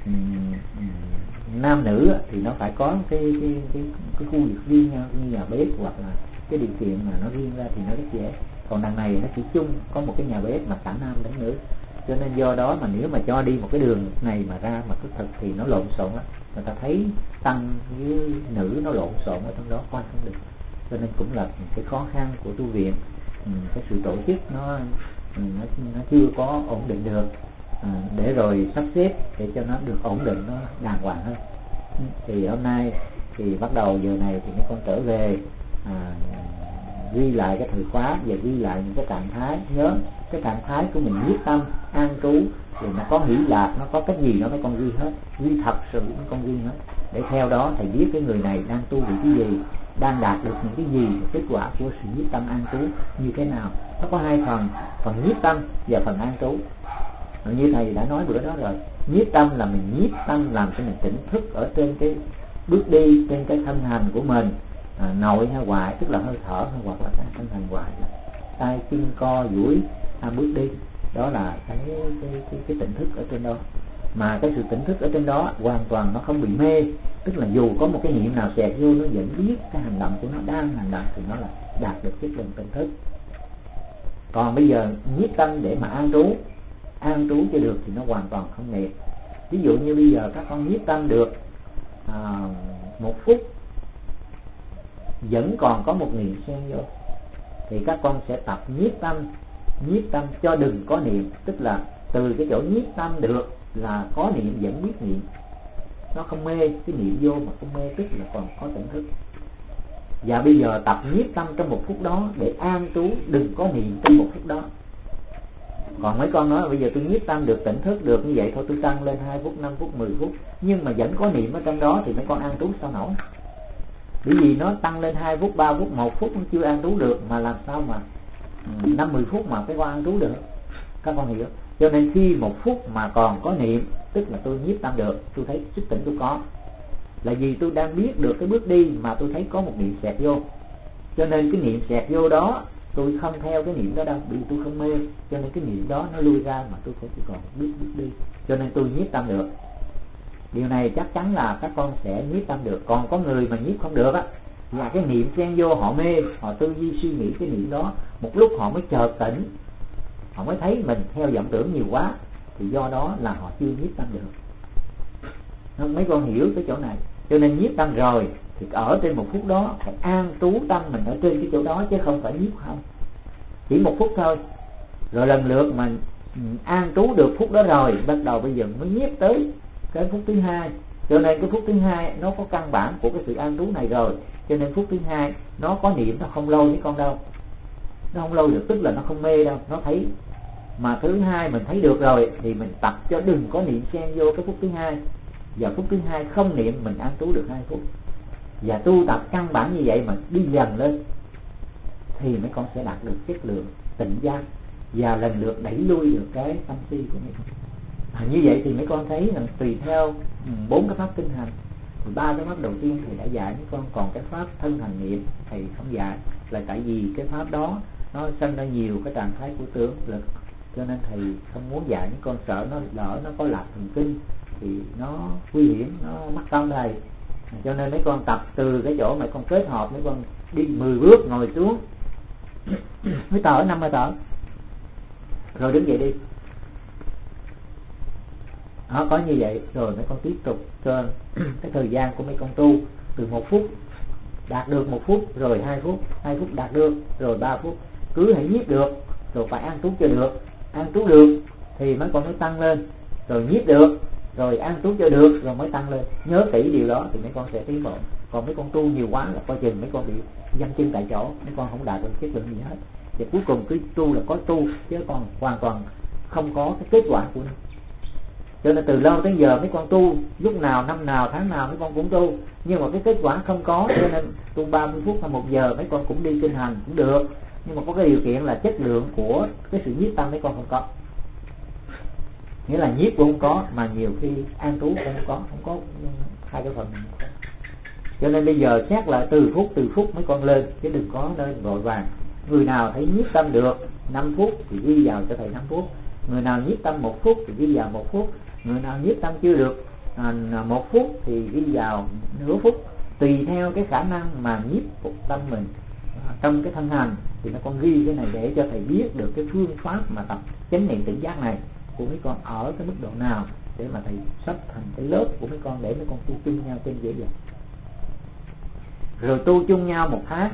nam nữ thì nó phải có cái khu vực riêng như nhà bếp, hoặc là cái điều kiện mà nó riêng ra thì nó rất dễ. Còn đằng này nó chỉ chung có một cái nhà bếp mà cả nam lẫn nữ, cho nên do đó mà nếu mà cho đi một cái đường này mà ra mà khất thực thì nó lộn xộn á, người ta thấy tăng với nữ nó lộn xộn ở trong đó qua không được. Cho nên cũng là cái khó khăn của tu viện, cái sự tổ chức nó chưa có ổn định được, để rồi sắp xếp để cho nó được ổn định, nó đàng hoàng hơn. Thì hôm nay thì bắt đầu giờ này thì mấy con trở về ghi lại cái thời khóa và ghi lại những cái trạng thái. Nhớ cái trạng thái của mình nhiếp tâm an trú, rồi nó có hỷ lạc, nó có cái gì đó mấy con ghi hết, ghi thật sự mấy con ghi hết, để theo đó thầy biết cái người này đang tu vì cái gì, đang đạt được những cái gì, kết quả của sự nhiếp tâm an trú như thế nào. Nó có hai phần nhiếp tâm và phần an trú. Như thầy đã nói bữa đó rồi, nhiếp tâm là mình nhiếp tâm làm cho mình tỉnh thức ở trên cái bước đi, trên cái thân hành của mình, nội hay ngoại, tức là hơi thở hay hoặc là cái thân hành ngoại, tay chân co duỗi bước đi, đó là cái tỉnh thức ở trên đó. mà cái sự tỉnh thức ở trên đó hoàn toàn nó không bị mê, tức là dù có một cái niệm nào xẹt vô nó vẫn biết cái hành động của nó đang hành động, thì nó là đạt được chất lượng tỉnh thức. Còn bây giờ nhiếp tâm để mà an trú cho được thì nó hoàn toàn không niệm. Ví dụ như bây giờ các con nhiếp tâm được 1 phút vẫn còn có một niệm xen vô, thì các con sẽ tập nhiếp tâm cho đừng có niệm, tức là từ cái chỗ nhiếp tâm được là có niệm vẫn biết niệm, nó không mê, cái niệm vô mà không mê tức là còn có tỉnh thức. Và bây giờ tập nhiếp tâm trong 1 phút đó để an trú, đừng có niệm trong 1 phút đó. Còn mấy con nói bây giờ tôi nhiếp tâm được tỉnh thức được như vậy thôi, tôi tăng lên 2 phút, 5 phút, 10 phút, nhưng mà vẫn có niệm ở trong đó thì mấy con an trú sao nổi? Bởi vì nó tăng lên 2 phút, 3 phút, 1 phút nó chưa an trú được, mà làm sao mà 5-10 phút mà cái con an trú được? Các con hiểu? Cho nên khi 1 phút mà còn có niệm, tức là tôi nhiếp tâm được, tôi thấy sức tỉnh tôi có, là vì tôi đang biết được cái bước đi mà tôi thấy có một niệm xẹt vô. Cho nên cái niệm xẹt vô đó tôi không theo cái niệm đó đâu, vì tôi không mê, cho nên cái niệm đó nó lui ra mà tôi chỉ còn biết bước đi, cho nên tôi nhiếp tâm được. Điều này chắc chắn là các con sẽ nhiếp tâm được. Còn có người mà nhiếp không được á, là cái niệm xen vô họ mê, họ tư duy suy nghĩ cái niệm đó, một lúc họ mới chợt tỉnh, họ mới thấy mình theo vọng tưởng nhiều quá, thì do đó là họ chưa nhiếp tâm được. Không, mấy con hiểu cái chỗ này. Cho nên nhiếp tâm rồi thì ở trên 1 phút đó phải an trú tâm mình ở trên cái chỗ đó, chứ không phải nhiếp không. Chỉ 1 phút thôi, rồi lần lượt mà an trú được phút đó rồi, bắt đầu bây giờ mới nhiếp tới cái phút thứ 2. Cho nên cái phút thứ 2 nó có căn bản của cái sự an trú này rồi, cho nên phút thứ 2 nó có niệm, nó không lâu với con đâu, nó không lâu được, tức là nó không mê đâu, nó thấy. Mà thứ 2 mình thấy được rồi thì mình tập cho đừng có niệm xen vô cái phút thứ 2, và phút thứ 2 không niệm, mình an trú được 2 phút. Và tu tập căn bản như vậy mà đi dần lên thì mấy con sẽ đạt được chất lượng tỉnh giác, và lần lượt đẩy lui được cái tâm si của mấy con. Như vậy thì mấy con thấy là tùy theo 4 cái pháp kinh hành, 3 cái pháp đầu tiên thì đã dạy mấy con, còn cái pháp thân hành niệm thì không dạy, là tại vì cái pháp đó nó sinh ra nhiều cái trạng thái của tướng lực, cho nên thầy không muốn dạy những con, sợ nó lỡ nó có lạc thần kinh thì nó nguy hiểm, nó mắc công thầy. Cho nên mấy con tập từ cái chỗ mà con kết hợp, mấy con đi 10 bước ngồi xuống mới thở 5 hơi thở, rồi đứng dậy đi. Đó, có như vậy rồi mấy con tiếp tục cho cái thời gian của mấy con tu từ 1 phút đạt được 1 phút, rồi 2 phút, 2 phút đạt được, rồi 3 phút, cứ hãy nhiếp được, rồi phải an trú cho được, an trú được thì mấy con mới tăng lên, rồi nhiếp được, rồi an trú cho được, rồi mới tăng lên. Nhớ kỹ điều đó thì mấy con sẽ tiến bộ. Còn mấy con tu nhiều quá là coi chừng mấy con bị giăng chân tại chỗ, mấy con không đạt được chất lượng gì hết. Và cuối cùng cứ tu là có tu, chứ còn hoàn toàn không có cái kết quả của nó. Cho nên từ lâu tới giờ mấy con tu, lúc nào, năm nào, tháng nào mấy con cũng tu, nhưng mà cái kết quả không có. Cho nên tu 30 phút hay 1 giờ mấy con cũng đi kinh hành cũng được, nhưng mà có cái điều kiện là chất lượng của cái sự nhiếp tâm mấy con không có. Nghĩa là nhiếp cũng không có, mà nhiều khi an trú cũng không có hai cái phần này. Cho nên bây giờ xét lại từ phút mấy con lên, chứ đừng có lên vội vàng. Người nào thấy nhiếp tâm được 5 phút thì ghi vào cho thầy 5 phút, người nào nhiếp tâm 1 phút thì ghi vào 1 phút, người nào nhiếp tâm chưa được 1 phút thì ghi vào nửa phút, tùy theo cái khả năng mà nhiếp phục tâm mình trong cái thân hành. Thì nó con ghi cái này để cho thầy biết được cái phương pháp mà tập chánh niệm tỉnh giác này của mấy con ở cái mức độ nào, để mà thầy sắp thành cái lớp của mấy con để mấy con tu chung nhau trên dễ dàng. Rồi tu chung nhau 1 tháng.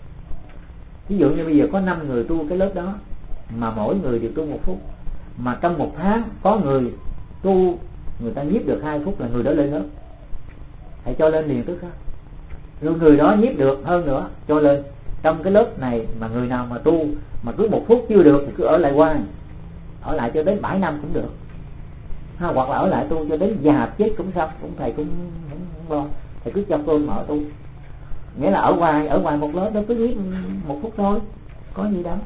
Ví dụ như bây giờ có 5 người tu cái lớp đó, mà mỗi người đều tu 1 phút, mà trong 1 tháng có người tu, người ta nhiếp được 2 phút là người đó lên lớp, thầy cho lên liền tức khắc. Rồi người đó nhiếp được hơn nữa, cho lên. Trong cái lớp này mà người nào mà tu mà cứ 1 phút chưa được thì cứ ở lại hoài, ở lại cho đến 7 năm cũng được ha, hoặc là ở lại tu cho đến già chết cũng xong, cũng thầy cũng không lo, thầy cứ cho cơm mở tu. Nghĩa là ở ngoài một lớp đó cứ nhiếp 1 phút thôi, có gì đâu.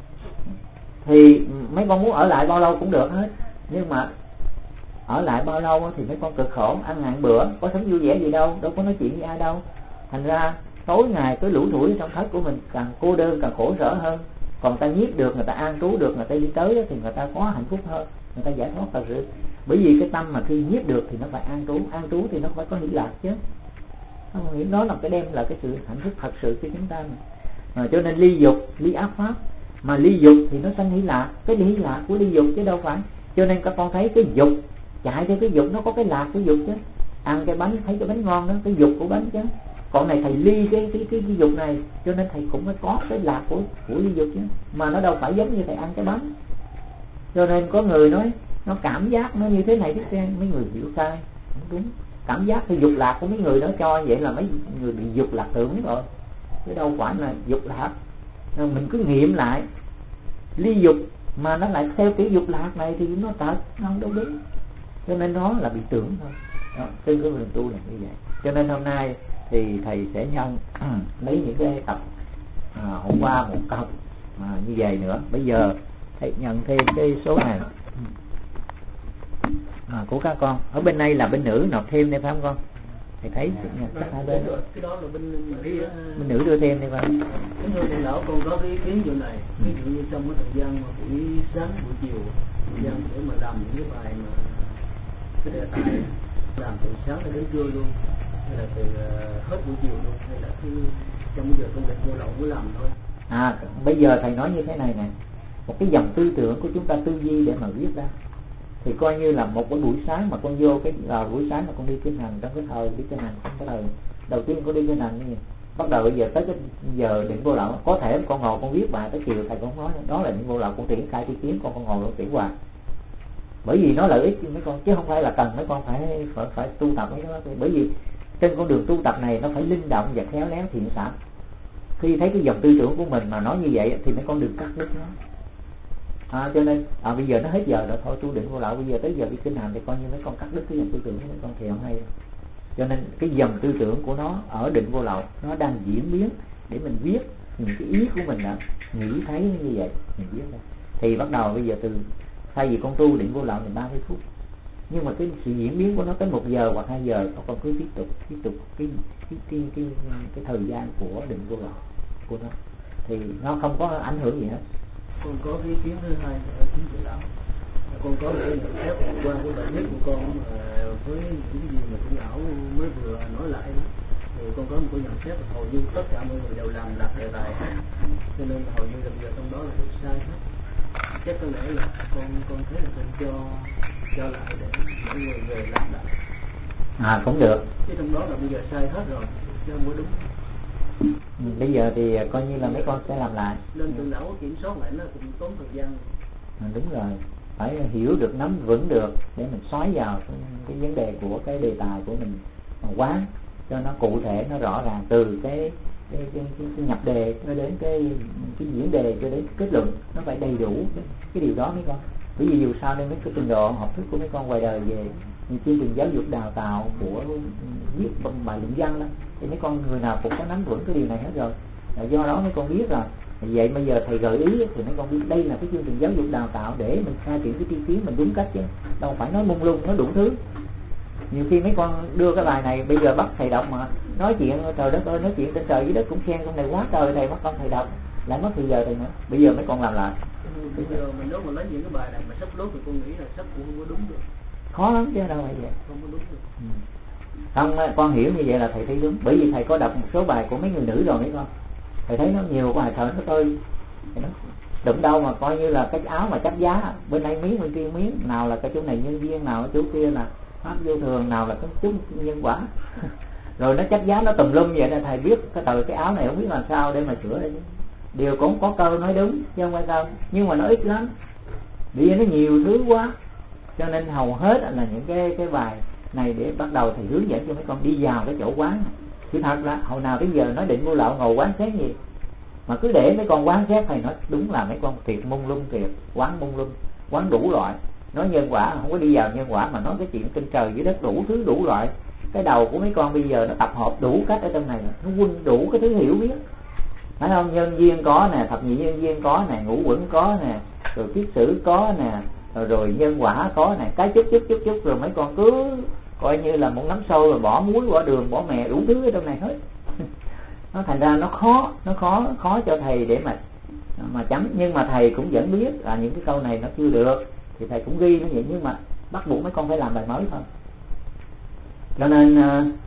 Thì mấy con muốn ở lại bao lâu cũng được hết, nhưng mà ở lại bao lâu thì mấy con cực khổ, ăn ngàn bữa, có sống vui vẻ gì đâu có nói chuyện với ai đâu. Thành ra tối ngày cứ lủi thủi trong thất của mình, càng cô đơn càng khổ sở hơn. Còn ta nhiếp được, người ta an trú được, người ta đi tới thì người ta có hạnh phúc hơn, người ta giải thoát thật sự. Bởi vì cái tâm mà khi nhiếp được thì nó phải an trú thì nó phải có hỷ lạc chứ. Nó là cái đem là cái sự hạnh phúc thật sự cho chúng ta mà. Cho nên ly dục, ly ác pháp. Mà ly dục thì nó sanh hỷ lạc, cái hỷ lạc của ly dục chứ đâu phải. Cho nên các con thấy cái dục, chạy theo cái dục nó có cái lạc của dục chứ. Ăn cái bánh thấy cái bánh ngon đó, cái dục của bánh chứ. Còn này thầy ly cái dục này, cho nên thầy cũng phải có cái lạc của ly dục chứ. Mà nó đâu phải giống như thầy ăn cái bánh. Cho nên có người nói nó cảm giác nó như thế này thế kia, mấy người hiểu sai, không đúng. Cảm giác cái dục lạc của mấy người đó cho vậy là mấy người bị dục lạc tưởng rồi, chứ đâu phải là dục lạc. Mình cứ nghiệm lại ly dục mà nó lại theo kiểu dục lạc này thì nó thật, nó không đâu đúng. Cho nên nó là bị tưởng thôi. Đó, cái đường tu là như vậy. Cho nên hôm nay thì thầy sẽ nhân lấy những cái tập hôm qua một câu mà như vậy nữa. Bây giờ thầy nhận thêm cái số này của các con. Ở bên này là bên nữ nộp thêm đây phải không con? Thầy thấy chắc hai bên. Cái đó là bên nữ đưa thêm đây phải không? Kính thưa thầy lão, con có cái ý kiến chỗ này. Ví dụ như trong cái thời gian mà buổi sáng buổi chiều, thời gian để mà làm những cái bài mà cái đề tài làm từ sáng đến trưa luôn, hay là từ hết buổi chiều luôn, hay là cứ trong giờ công việc vô lậu mới làm thôi. Bây giờ thầy nói như thế này nè, một cái dòng tư tưởng của chúng ta tư duy để mà viết ra, thì coi như là một cái buổi sáng mà con vô cái buổi sáng mà con đi kinh hành, trong cái thời đi kinh hành, trong cái thời đầu tiên con đi kinh hành như bắt đầu bây giờ tới cái giờ định vô lậu, có thể con ngồi con viết bài tới chiều thầy cũng nói đó là định vô lậu, con triển khai tri kiến, con ngồi con triển hoài. Bởi vì nó lợi ích cho mấy con, chứ không phải là cần mấy con phải tu tập mấy cái đó. Bởi vì trên con đường tu tập này nó phải linh động và khéo léo thiện xảo. Khi thấy cái dòng tư tưởng của mình mà nói như vậy thì mấy con đừng cắt đứt nó. Cho nên bây giờ nó hết giờ rồi, thôi tu định vô lậu, bây giờ tới giờ đi kinh hành thì coi như mấy con cắt đứt cái dòng tư tưởng của mấy con thì không hay. Cho nên cái dòng tư tưởng của nó ở định vô lậu nó đang diễn biến để mình viết những cái ý của mình đã nghĩ thấy như vậy mình viết ra. Thì bắt đầu bây giờ từ thay vì con tu định vô lậu thì 30 phút, nhưng mà cái sự diễn biến của nó tới 1 giờ hoặc 2 giờ con cứ tiếp tục cái thời gian của định vô lậu của nó thì nó không có ảnh hưởng gì hết. Con có cái ý kiến thứ hai ở chính trị lão. Con có một cái nhận xét qua cái bài viết của con với những cái gì mà cũng lão mới vừa nói lại đó. Thì con có một cái nhận xét là hầu như tất cả mọi người đều làm lạc đề tài, cho nên hầu như là bây giờ trong đó là đều sai hết. Chắc có lẽ là con thấy là con cho lại để mọi người về làm lại. Cũng được. Chứ trong đó là bây giờ sai hết rồi, cho mới đúng. Bây giờ thì coi như là mấy con sẽ làm lại. Nên từ lão kiểm soát lại nó cũng tốn thời gian. Đúng rồi, phải hiểu được, nắm vững được để mình xoáy vào cái vấn đề của cái đề tài của mình mà quán cho nó cụ thể, nó rõ ràng từ cái nhập đề cho đến cái diễn đề cho đến kết luận, nó phải đầy đủ cái điều đó mấy con. Bởi vì dù sao nên mấy cái trình độ học thức của mấy con ngoài đời về chương trình giáo dục đào tạo của viết bài luận văn đó, thì mấy con người nào cũng có nắm vững cái điều này hết rồi. Do đó mấy con biết rồi. Vậy bây giờ thầy gợi ý thì mấy con biết đây là cái chương trình giáo dục đào tạo để mình khai triển cái tri kiến mình đúng cách chứ đâu phải nói mông lung, nói đủ thứ. Nhiều khi mấy con đưa cái bài này bây giờ bắt thầy đọc mà nói chuyện trời đất ơi, nói chuyện trên trời dưới đất cũng khen con này quá trời, thầy bắt con thầy đọc lại mất thời giờ thầy nữa. Bây giờ mấy con làm lại. Bây giờ mình nếu mà lấy những cái bài này mà sắp lốt thì con nghĩ là sắp cũng không có đúng được. Khó lắm chứ đâu phải vậy. Không có đúng được. Không, con hiểu như vậy là thầy thấy đúng. Bởi vì thầy có đọc một số bài của mấy người nữ rồi mấy con. Thầy thấy nó nhiều bài thở nó tôi đụng đâu mà coi như là cái áo mà chấp giá, bên đây miếng bên kia miếng, nào là cái chỗ này nhân viên, nào cái chỗ kia là pháp vô thường, nào là cái chút nhân quả. Rồi nó chấp giá nó tùm lum vậy nên thầy biết cái áo này không biết làm sao để mà sửa đây. Điều cũng có câu nói đúng chứ không phải đâu, nhưng mà nó ít lắm vì nó nhiều thứ quá, cho nên hầu hết là những cái bài này để bắt đầu thầy hướng dẫn cho mấy con đi vào cái chỗ quán. Chứ thật là hồi nào tới giờ nói định vô lậu ngồi quán xét gì mà cứ để mấy con quán xét, thầy nói đúng là mấy con thiệt mông lung, thiệt quán mông lung, quán đủ loại, nói nhân quả không có đi vào nhân quả mà nói cái chuyện trên trời dưới đất đủ thứ đủ loại. Cái đầu của mấy con bây giờ nó tập hợp đủ cách ở trong này, nó quân đủ cái thứ hiểu biết, phải không? Nhân duyên có nè, thập nhị nhân duyên có nè, ngũ uẩn có nè, rồi kiết sử có nè, rồi nhân quả có nè, cái chút rồi mấy con cứ coi như là một nắm sôi rồi bỏ muối bỏ đường bỏ mè đủ thứ ở trong này hết. Nó thành ra nó khó cho thầy để mà chấm. Nhưng mà thầy cũng vẫn biết là những cái câu này nó chưa được thì thầy cũng ghi nó vậy. Nhưng mà bắt buộc mấy con phải làm bài mới thôi. Cho nên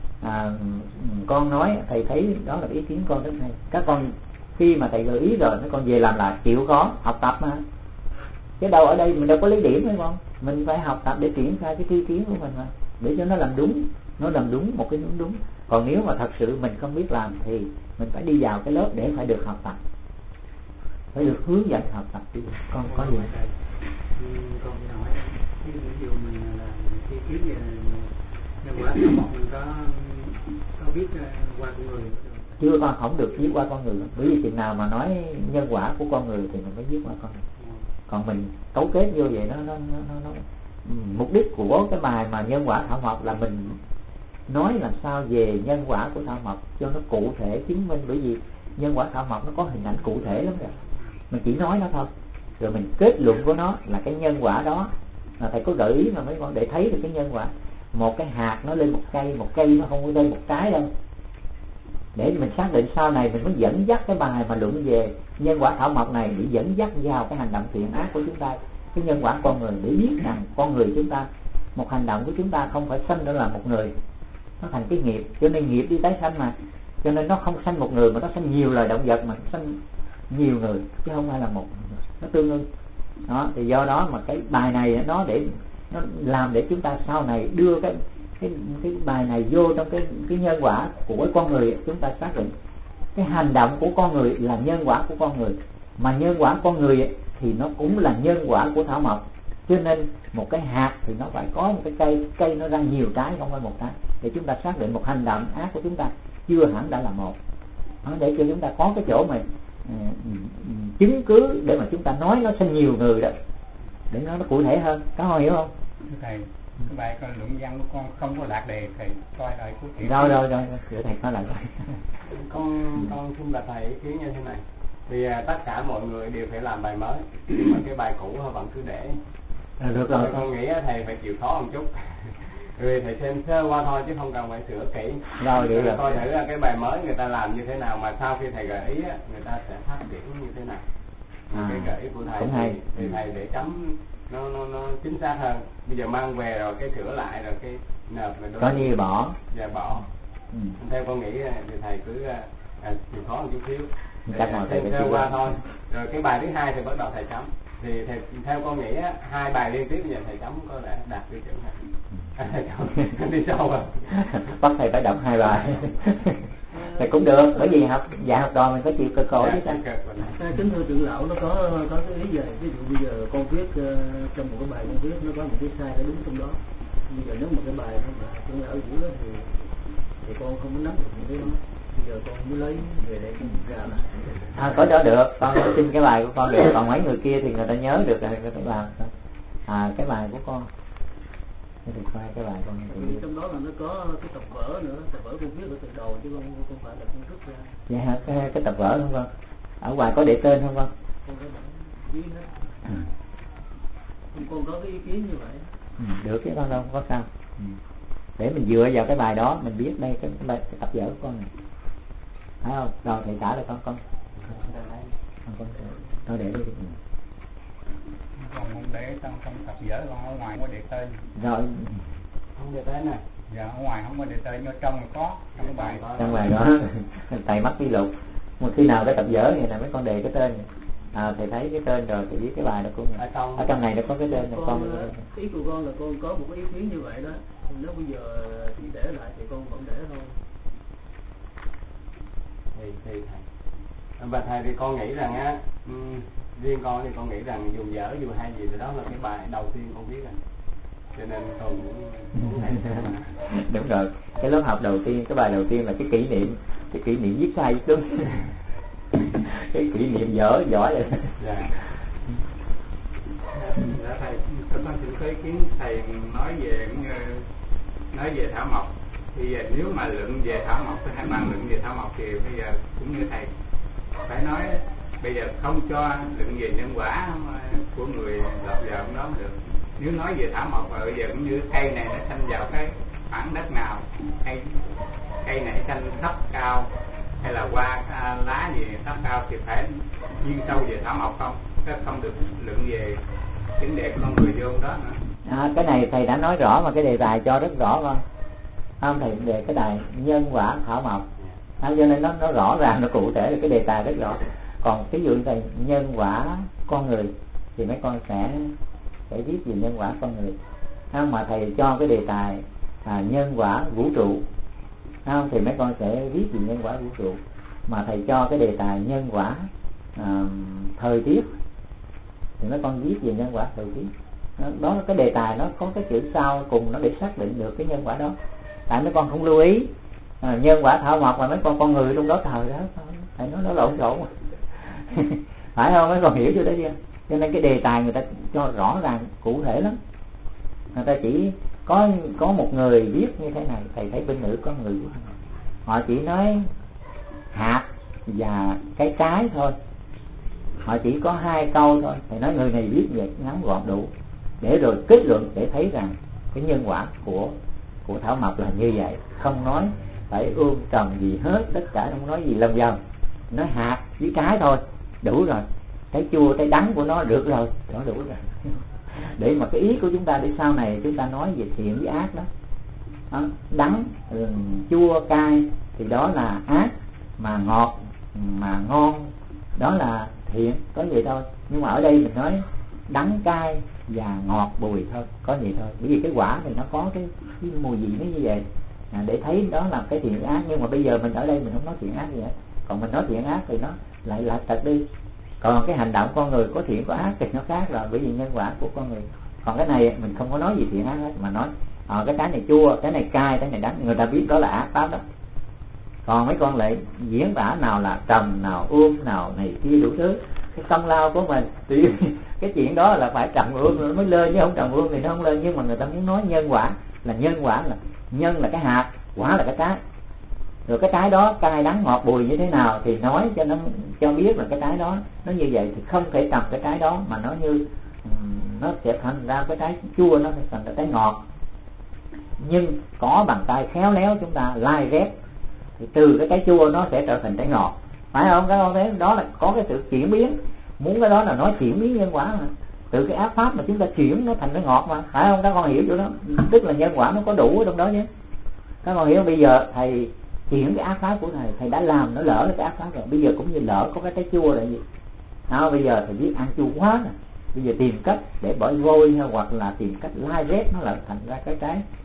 con nói thầy thấy đó là ý kiến con rất hay. Các con khi mà thầy gợi ý rồi mấy con về làm lại, chịu khó học tập mà, chứ đâu ở đây mình đâu có lấy điểm phải không, mình phải học tập để triển khai cái tri kiến của mình mà, để cho nó làm đúng, một cái hướng đúng. Còn nếu mà thật sự mình không biết làm thì mình phải đi vào cái lớp để phải được học tập, phải được hướng dẫn học tập. Con có gì? Con nói ví dụ mình là tri kiến về nhân quả thảo mộc, mình có biết qua con người chưa? Con không được viết qua con người, bởi vì chừng nào mà nói nhân quả của con người thì mình phải viết qua con người. Còn mình cấu kết vô vậy nó mục đích của cái bài mà nhân quả thảo mộc là mình nói làm sao về nhân quả của thảo mộc cho nó cụ thể chứng minh, bởi vì nhân quả thảo mộc nó có hình ảnh cụ thể lắm rồi, mình chỉ nói nó thôi, rồi mình kết luận của nó là cái nhân quả đó. Là thầy có gợi ý mà mấy con để thấy được cái nhân quả. Một cái hạt nó lên một cây nó không có lên một trái đâu, để mình xác định sau này mình mới dẫn dắt cái bài mà luận về nhân quả thảo mộc này để dẫn dắt vào cái hành động thiện ác của chúng ta, cái nhân quả con người, để biết rằng con người chúng ta, một hành động của chúng ta không phải sanh đó là một người, nó thành cái nghiệp, cho nên nghiệp đi tái sanh mà, cho nên nó không sanh một người mà nó sanh nhiều loài động vật, mà nó sanh nhiều người chứ không phải là một, nó tương ưng đó. Thì do đó mà cái bài này nó để nó làm để chúng ta sau này đưa cái bài này vô trong cái nhân quả của con người. Chúng ta xác định cái hành động của con người là nhân quả của con người, mà nhân quả con người thì nó cũng là nhân quả của thảo mộc. Cho nên một cái hạt thì nó phải có một cái cây nó ra nhiều trái, không phải một trái, để chúng ta xác định một hành động ác của chúng ta chưa hẳn đã là một đó, để cho chúng ta có cái chỗ mà chứng cứ để mà chúng ta nói nó sinh nhiều người đó, để nó cụ thể hơn. Các con hiểu không? Thầy, cái bài con luận văn của con không có lạc đề, thầy coi lại của thầy. Rồi, để thầy nói lại coi. Con xin là thầy ý kiến như thế này. Thì tất cả mọi người đều phải làm bài mới, nhưng mà cái bài cũ họ vẫn cứ để. Được rồi. Con nghĩ thầy phải chịu khó một chút. Rồi thầy xem sơ qua thôi chứ không cần phải sửa kỹ. Rồi, được rồi. Coi thử là cái bài mới người ta làm như thế nào, mà sau khi thầy gợi ý người ta sẽ phát triển như thế nào. Cái gợi ý của thầy thì thầy để chấm nó chính xác hơn. Bây giờ mang về rồi cái sửa lại rồi cái nộp rồi có như bỏ. Dạ bỏ. Theo con nghĩ thì thầy cứ chịu khó một chút xíu. Chắc mà thầy phải qua thôi. Rồi cái bài thứ hai thì bắt đầu thầy chấm. Thì thầy, theo con nghĩ hai bài liên tiếp bây giờ thầy chấm có lẽ đạt tiêu chuẩn này. Đi sâu rồi. Bắt thầy phải đọc 2 bài. Thì cũng được, bởi vì dạy học trò mình phải chịu cực khổ chứ sao. Kính thưa trưởng lão, nó có cái ý vậy. Ví dụ bây giờ con viết trong một cái bài con viết nó có một cái sai cái đúng trong đó. Bây giờ nếu một cái bài mà trưởng lão giữ đó thì con không muốn nắm được những cái đó. Bây giờ con mới lấy về để con ra lại. Có đó được, con xin cái bài của con được, còn mấy người kia thì người ta nhớ được rồi người ta làm. Cái bài của con. Thì khoai cái bài con thì trong đó là nó có cái tập vở nữa, tập vở con viết ở từ đầu chứ không phải là con rút ra. Dạ hả? Cái tập vở không con? Ở ngoài có để tên không con? Con có viết hết. Con có cái ý kiến như vậy. Được chứ con đâu, không có sao. Để mình dựa vào cái bài đó mình biết đây cái tập vở của con này. Thấy không? Rồi thầy trả lại con. Con để đi. Con không để trong tập vở, con ở ngoài có để tên. Rồi. Không để tên này. Dạ, ở ngoài không có để tên, nhưng trong có, trong bài có. Trong bài đó thầy mắc ghi lục. Một khi nào cái tập vở này là mấy con đề cái tên. Thầy thấy cái tên rồi thì biết cái bài đó cũng ở trong này nó có cái tên này. Ý của con là con có một cái ý kiến như vậy đó. Nếu bây giờ thì để lại thì con vẫn để thôi. Thì thầy. Và thầy thì con nghĩ rằng riêng con thì con nghĩ rằng dù dở dù hay gì thì đó là cái bài đầu tiên con viết rồi, cho nên con cũng hay. Đúng rồi, cái lớp học đầu tiên, cái bài đầu tiên là cái kỷ niệm viết sai viết đúng. Cái kỷ niệm dở giỏi rồi. Dạ. Dạ thầy, con xin có ý kiến thầy nói về thảo mộc. Thì nếu mà luận về thảo mộc hay bàn luận về thảo mộc thì bây giờ cũng như thầy phải nói bây giờ không cho luận về nhân quả của người lập giờ cũng đó được. Nếu nói về thảo mộc bây giờ cũng như cây này nó sanh vào cái khoảng đất nào, hay cây này sanh thấp cao hay là qua lá gì thấp cao thì phải chuyên sâu về thảo mộc không được luận về vấn đề con người vô đó nữa. Cái này thầy đã nói rõ mà cái đề tài cho rất rõ không? Không thầy, về cái đề nhân quả thảo mộc, cho nên nó rõ ràng, nó cụ thể là cái đề tài rất rõ. Còn ví dụ thầy nhân quả con người thì mấy con sẽ viết về nhân quả con người. Mà thầy cho cái đề tài nhân quả vũ trụ, thì mấy con sẽ viết về nhân quả vũ trụ. Mà thầy cho cái đề tài nhân quả thời tiết thì mấy con viết về nhân quả thời tiết. Đó là cái đề tài, nó có cái chữ sau cùng nó để xác định được cái nhân quả đó. Tại mấy con không lưu ý nhân quả thảo mộc mà mấy con người trong đó thời đó thầy nói nó lộn xộn phải không? Mấy con hiểu chưa đấy chưa? Cho nên cái đề tài người ta cho rõ ràng cụ thể lắm. Người ta chỉ có một người viết như thế này, thầy thấy bên nữ có người họ chỉ nói hạt và cái trái thôi, họ chỉ có 2 câu thôi. Thầy nói người này viết về ngắn gọn đủ để rồi kết luận để thấy rằng cái nhân quả của thảo mộc là như vậy, không nói phải trầm gì hết, tất cả không nói gì lầm vòng, nói hạt với trái thôi đủ rồi. Cái chua cái đắng của nó được rồi, nó đủ rồi. Để mà cái ý của chúng ta để sau này chúng ta nói về thiện với ác đó. Đắng, chua, cay thì đó là ác, mà ngọt mà ngon đó là thiện, có vậy thôi. Nhưng mà ở đây mình nói đắng cay và ngọt bùi thôi, có vậy thôi. Bởi vì cái quả thì nó có cái mùi vị nó như vậy, để thấy đó là cái thiện ác. Nhưng mà bây giờ mình ở đây mình không nói thiện ác gì hết. Còn mình nói thiện ác thì nó lại là thật đi. Còn cái hành động con người có thiện có ác thì nó khác rồi, bởi vì nhân quả của con người. Còn cái này mình không có nói gì thiện ác hết, mà nói cái trái này chua, cái này cay, cái này đắng, người ta biết đó là ác pháp đó. Còn mấy con lại diễn tả nào là trầm, nào nào này kia đủ thứ. Cái công lao của mình thì cái chuyện đó là phải trầm nó mới lên, chứ không trầm thì nó không lên. Nhưng mà người ta muốn nói nhân quả là nhân là cái hạt, quả là cái trái. Rồi cái trái đó cay đắng ngọt bùi như thế nào thì nói cho nó cho biết là cái trái đó nó như vậy, thì không thể trồng cái trái đó mà nó như nó sẽ thành ra cái trái chua, nó sẽ thành ra trái ngọt. Nhưng có bàn tay khéo léo chúng ta lai rét thì từ cái trái chua nó sẽ trở thành trái ngọt, phải không? Các con thấy đó là có cái sự chuyển biến. Muốn cái đó là nói chuyển biến nhân quả mà. Từ cái ác pháp mà chúng ta chuyển nó thành cái ngọt mà, phải không? Các con hiểu chỗ đó, tức là nhân quả nó có đủ ở trong đó chứ. Các con hiểu. Bây giờ thầy chuyển cái ác pháp của thầy đã làm nó lỡ cái ác pháp rồi, bây giờ cũng như lỡ có cái trái chua là gì bây giờ thầy biết ăn chua quá rồi, bây giờ tìm cách để bỏ vôi hay hoặc là tìm cách lai rét nó lại thành ra cái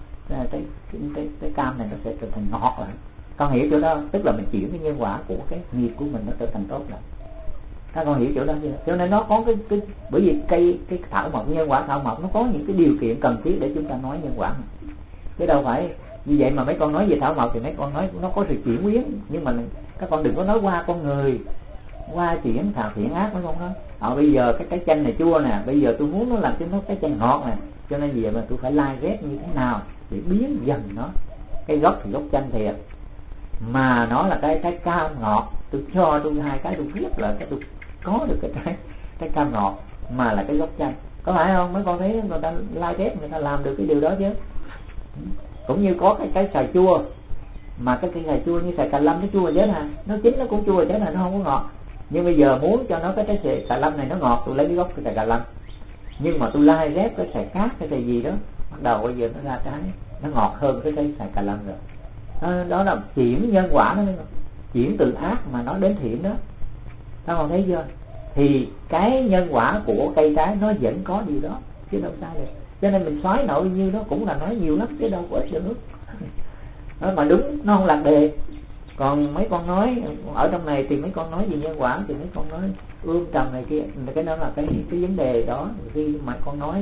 trái cam này nó sẽ trở thành ngọt lại. Con hiểu chỗ đó, tức là mình chuyển cái nhân quả của cái nghiệp của mình nó trở thành tốt lại. Các con hiểu chỗ đó chưa? Cho nên nó có cái bởi vì cái thảo mộc, nhân quả thảo mộc nó có những cái điều kiện cần thiết để chúng ta nói nhân quả này. Chứ đâu phải như vậy mà mấy con nói về thảo mộc thì mấy con nói nó có sự chuyển biến. Nhưng mà các con đừng có nói qua con người, qua chuyển thảo thiện ác mấy con đó. Bây giờ cái chanh này chua nè, bây giờ tôi muốn nó làm cho nó cái chanh ngọt nè, cho nên vì mà tôi phải lai rét như thế nào để biến dần nó. Cái gốc thì gốc chanh thiệt, mà nó là cái cam ngọt, tôi cho tôi 2 cái tôi biết là cái tôi có được cái cam ngọt mà là cái gốc chanh, có phải không? Mấy con thấy người ta lai rét, người ta làm được cái điều đó chứ. Cũng như có cái xoài chua, mà cái xoài chua như xoài cà lâm nó chua chết hả? Nó chín nó cũng chua chết là nó không có ngọt. Nhưng bây giờ muốn cho nó cái trái cà lâm này nó ngọt, tôi lấy cái gốc cái xoài cà lâm, nhưng mà tôi lai rép cái xoài cát cái xoài gì đó, bắt đầu bây giờ nó ra trái nó ngọt hơn cái xoài cà lâm rồi. Đó là chuyển nhân quả đó, chuyển từ ác mà nó đến thiện đó. Các con thấy chưa? Thì cái nhân quả của cây trái nó vẫn có điều đó chứ đâu sai được. Cho nên mình xoáy nội như nó cũng là nói nhiều lắm chứ đâu có ít được. Đó mà đúng nó không lạc đề. Còn mấy con nói ở trong này thì mấy con nói về nhân quả thì mấy con nói trầm này kia, cái đó là cái vấn đề đó. Khi mà con nói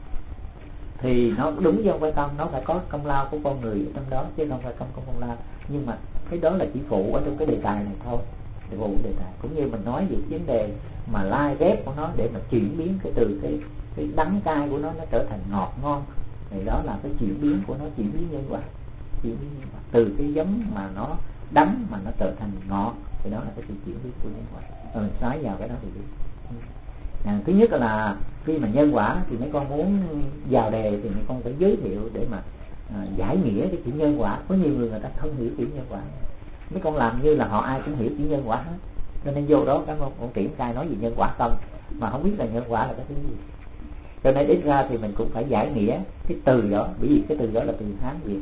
thì nó đúng chứ không phải không, nó phải có công lao của con người ở trong đó chứ không phải không có công lao. Nhưng mà cái đó là chỉ phụ ở trong cái đề tài này thôi, để phụ đề tài. Cũng như mình nói về vấn đề mà lai ghép của nó để mà chuyển biến cái từ cái đắng cay của nó trở thành ngọt ngon, thì đó là cái chuyển biến của nó, chuyển biến nhân quả, chuyển biến nhân quả từ cái giống mà nó đắng mà nó trở thành ngọt, thì đó là cái sự chuyển biến của nhân quả. Rồi mình xoáy vào cái đó thì thứ nhất là khi mà nhân quả thì mấy con muốn vào đề thì mấy con phải giới thiệu để mà giải nghĩa cái chữ nhân quả. Có nhiều người ta không hiểu chữ nhân quả, mấy con làm như là họ ai cũng hiểu chữ nhân quả hết, cho nên vô đó các con triển khai nói về nhân quả không mà không biết là nhân quả là cái thứ gì. Cho nên ít ra thì mình cũng phải giải nghĩa cái từ đó, bởi vì cái từ đó là từ Hán Việt.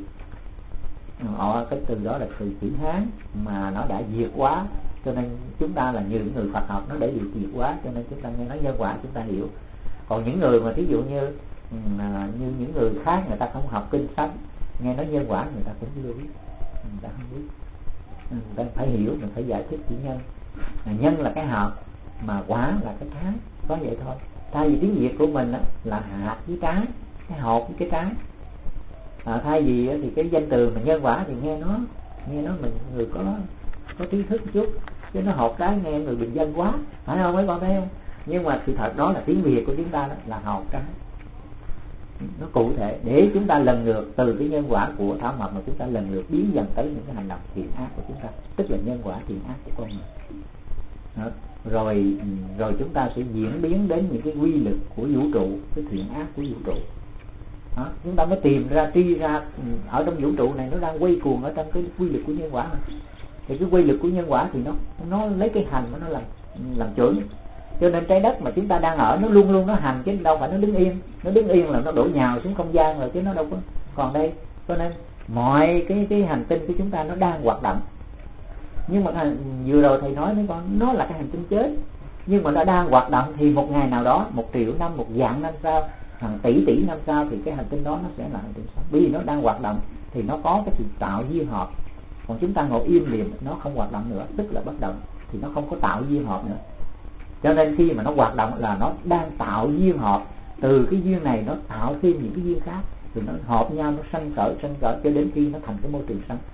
Cái từ đó là từ chữ Hán mà nó đã Việt hóa, cho nên chúng ta là những người Phật học nó để bị Việt hóa, cho nên chúng ta nghe nói nhân quả chúng ta hiểu. Còn những người mà thí dụ như những người khác, người ta không học kinh sách, nghe nói nhân quả người ta cũng chưa biết, người ta không biết. Người ta phải hiểu, mình phải giải thích chữ nhân. Nhân là cái hạt, mà quả là cái trái, có vậy thôi. Thay vì tiếng Việt của mình là hạt với trái, cái hột với cái trái. Thay vì thì cái danh từ mình nhân quả thì nghe nó mình người có trí thức một chút, chứ nó hột trái nghe người bình dân quá, phải không mấy con thấy không? Nhưng mà sự thật đó là tiếng Việt của chúng ta đó là hột trái, nó cụ thể để chúng ta lần lượt từ cái nhân quả của thảo mộc mà chúng ta lần lượt biến dần tới những cái hành động thiện ác của chúng ta, tức là nhân quả thiện ác của con người. Đó. Rồi chúng ta sẽ diễn biến đến những cái quy luật của vũ trụ, cái thiện ác của vũ trụ. Đó. Chúng ta mới tìm ra, truy ra ở trong vũ trụ này nó đang quay cuồng ở trong cái quy luật của nhân quả này. Thì cái quy luật của nhân quả thì nó lấy cái hành nó làm chuẩn. Cho nên trái đất mà chúng ta đang ở nó luôn luôn nó hành, chứ đâu phải nó đứng yên. Nó đứng yên là nó đổ nhào xuống không gian rồi, chứ nó đâu có còn đây. Cho nên mọi cái hành tinh của chúng ta nó đang hoạt động. Nhưng mà vừa rồi thầy nói mấy con, nó là cái hành tinh chết, nhưng mà nó đang hoạt động thì một ngày nào đó, 1 triệu năm, 1 vạn năm sau, hàng tỷ năm sau thì cái hành tinh đó nó sẽ là hành tinh sống. Bởi vì nó đang hoạt động thì nó có cái sự tạo duyên hợp. Còn chúng ta ngồi im lìm, nó không hoạt động nữa, tức là bất động, thì nó không có tạo duyên hợp nữa. Cho nên khi mà nó hoạt động là nó đang tạo duyên hợp, từ cái duyên này nó tạo thêm những cái duyên khác, rồi nó hợp nhau, nó sanh khởi cho đến khi nó thành cái môi trường sống.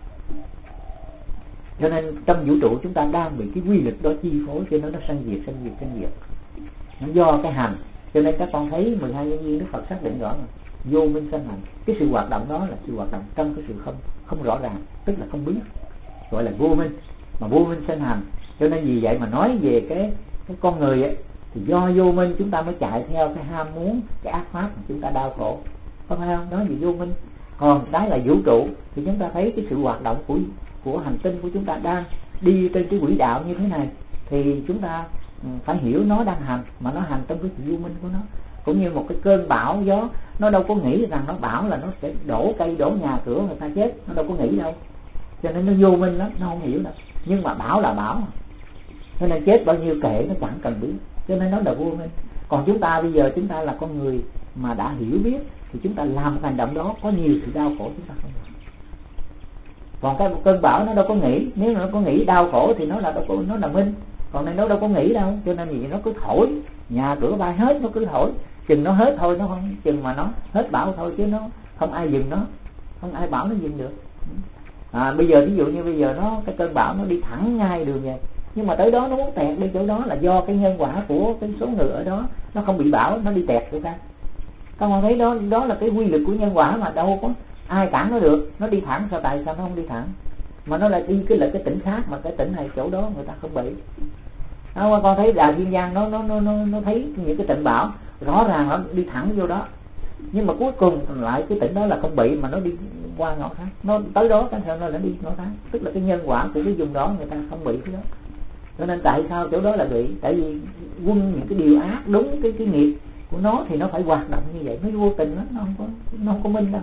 Cho nên trong vũ trụ chúng ta đang bị cái quy luật đó chi phối, cho nên nó sanh diệt. Nó do cái hành. Cho nên các con thấy 12 nhân duyên Đức Phật xác định rõ rồi, vô minh sanh hành. Cái sự hoạt động đó là sự hoạt động trong cái sự không rõ ràng, tức là không biết, gọi là vô minh. Mà vô minh sanh hành. Cho nên vì vậy mà nói về cái con người ấy, thì do vô minh chúng ta mới chạy theo cái ham muốn, cái ác pháp mà chúng ta đau khổ, có phải không? Đó vì vô minh. Còn cái là vũ trụ thì chúng ta thấy cái sự hoạt động của hành tinh của chúng ta đang đi trên cái quỹ đạo như thế này, thì chúng ta phải hiểu nó đang hành, mà nó hành trong cái sự vô minh của nó. Cũng như một cái cơn bão gió, nó đâu có nghĩ rằng nó bão là nó sẽ đổ cây đổ nhà cửa người ta chết, nó đâu có nghĩ đâu. Cho nên nó vô minh lắm, nó không hiểu đâu. Nhưng mà bão là bão, cho nên chết bao nhiêu kệ nó chẳng cần biết, cho nên nó là vô minh. Còn chúng ta bây giờ chúng ta là con người mà đã hiểu biết, thì chúng ta làm hành động đó có nhiều sự đau khổ chúng ta không làm. Còn cái cơn bão nó đâu có nghĩ, nếu nó có nghĩ đau khổ thì nó là minh, còn này nó đâu có nghĩ đâu. Cho nên gì nó cứ thổi, nhà cửa bay hết nó cứ thổi, chừng nó hết thôi, nó không chừng mà nó hết bão thôi, chứ nó không ai dừng nó, không ai bảo nó dừng được. Bây giờ ví dụ như bây giờ cái cơn bão nó đi thẳng ngay đường vậy, nhưng mà tới đó nó muốn tẹt đi chỗ đó là do cái nhân quả của cái số người ở đó nó không bị bão, nó đi tẹt người ta. Các bạn thấy đó là cái quy luật của nhân quả, mà đâu có ai cản nó được. Nó đi thẳng, tại sao nó không đi thẳng, mà nó lại đi cái tỉnh khác, mà cái tỉnh này chỗ đó người ta không bị. Con thấy Đà Kiên Giang nó thấy những cái trận bão rõ ràng nó đi thẳng vô đó, nhưng mà cuối cùng lại cái tỉnh đó là không bị, mà nó đi qua ngõ khác, nó tới đó cái sao nó lại đi ngõ khác, tức là cái nhân quả của cái vùng đó người ta không bị cái đó. Cho nên tại sao chỗ đó là bị? Tại vì quân những cái điều ác đúng cái nghiệp của nó thì nó phải hoạt động như vậy, nó vô tình đó, nó không có minh đâu.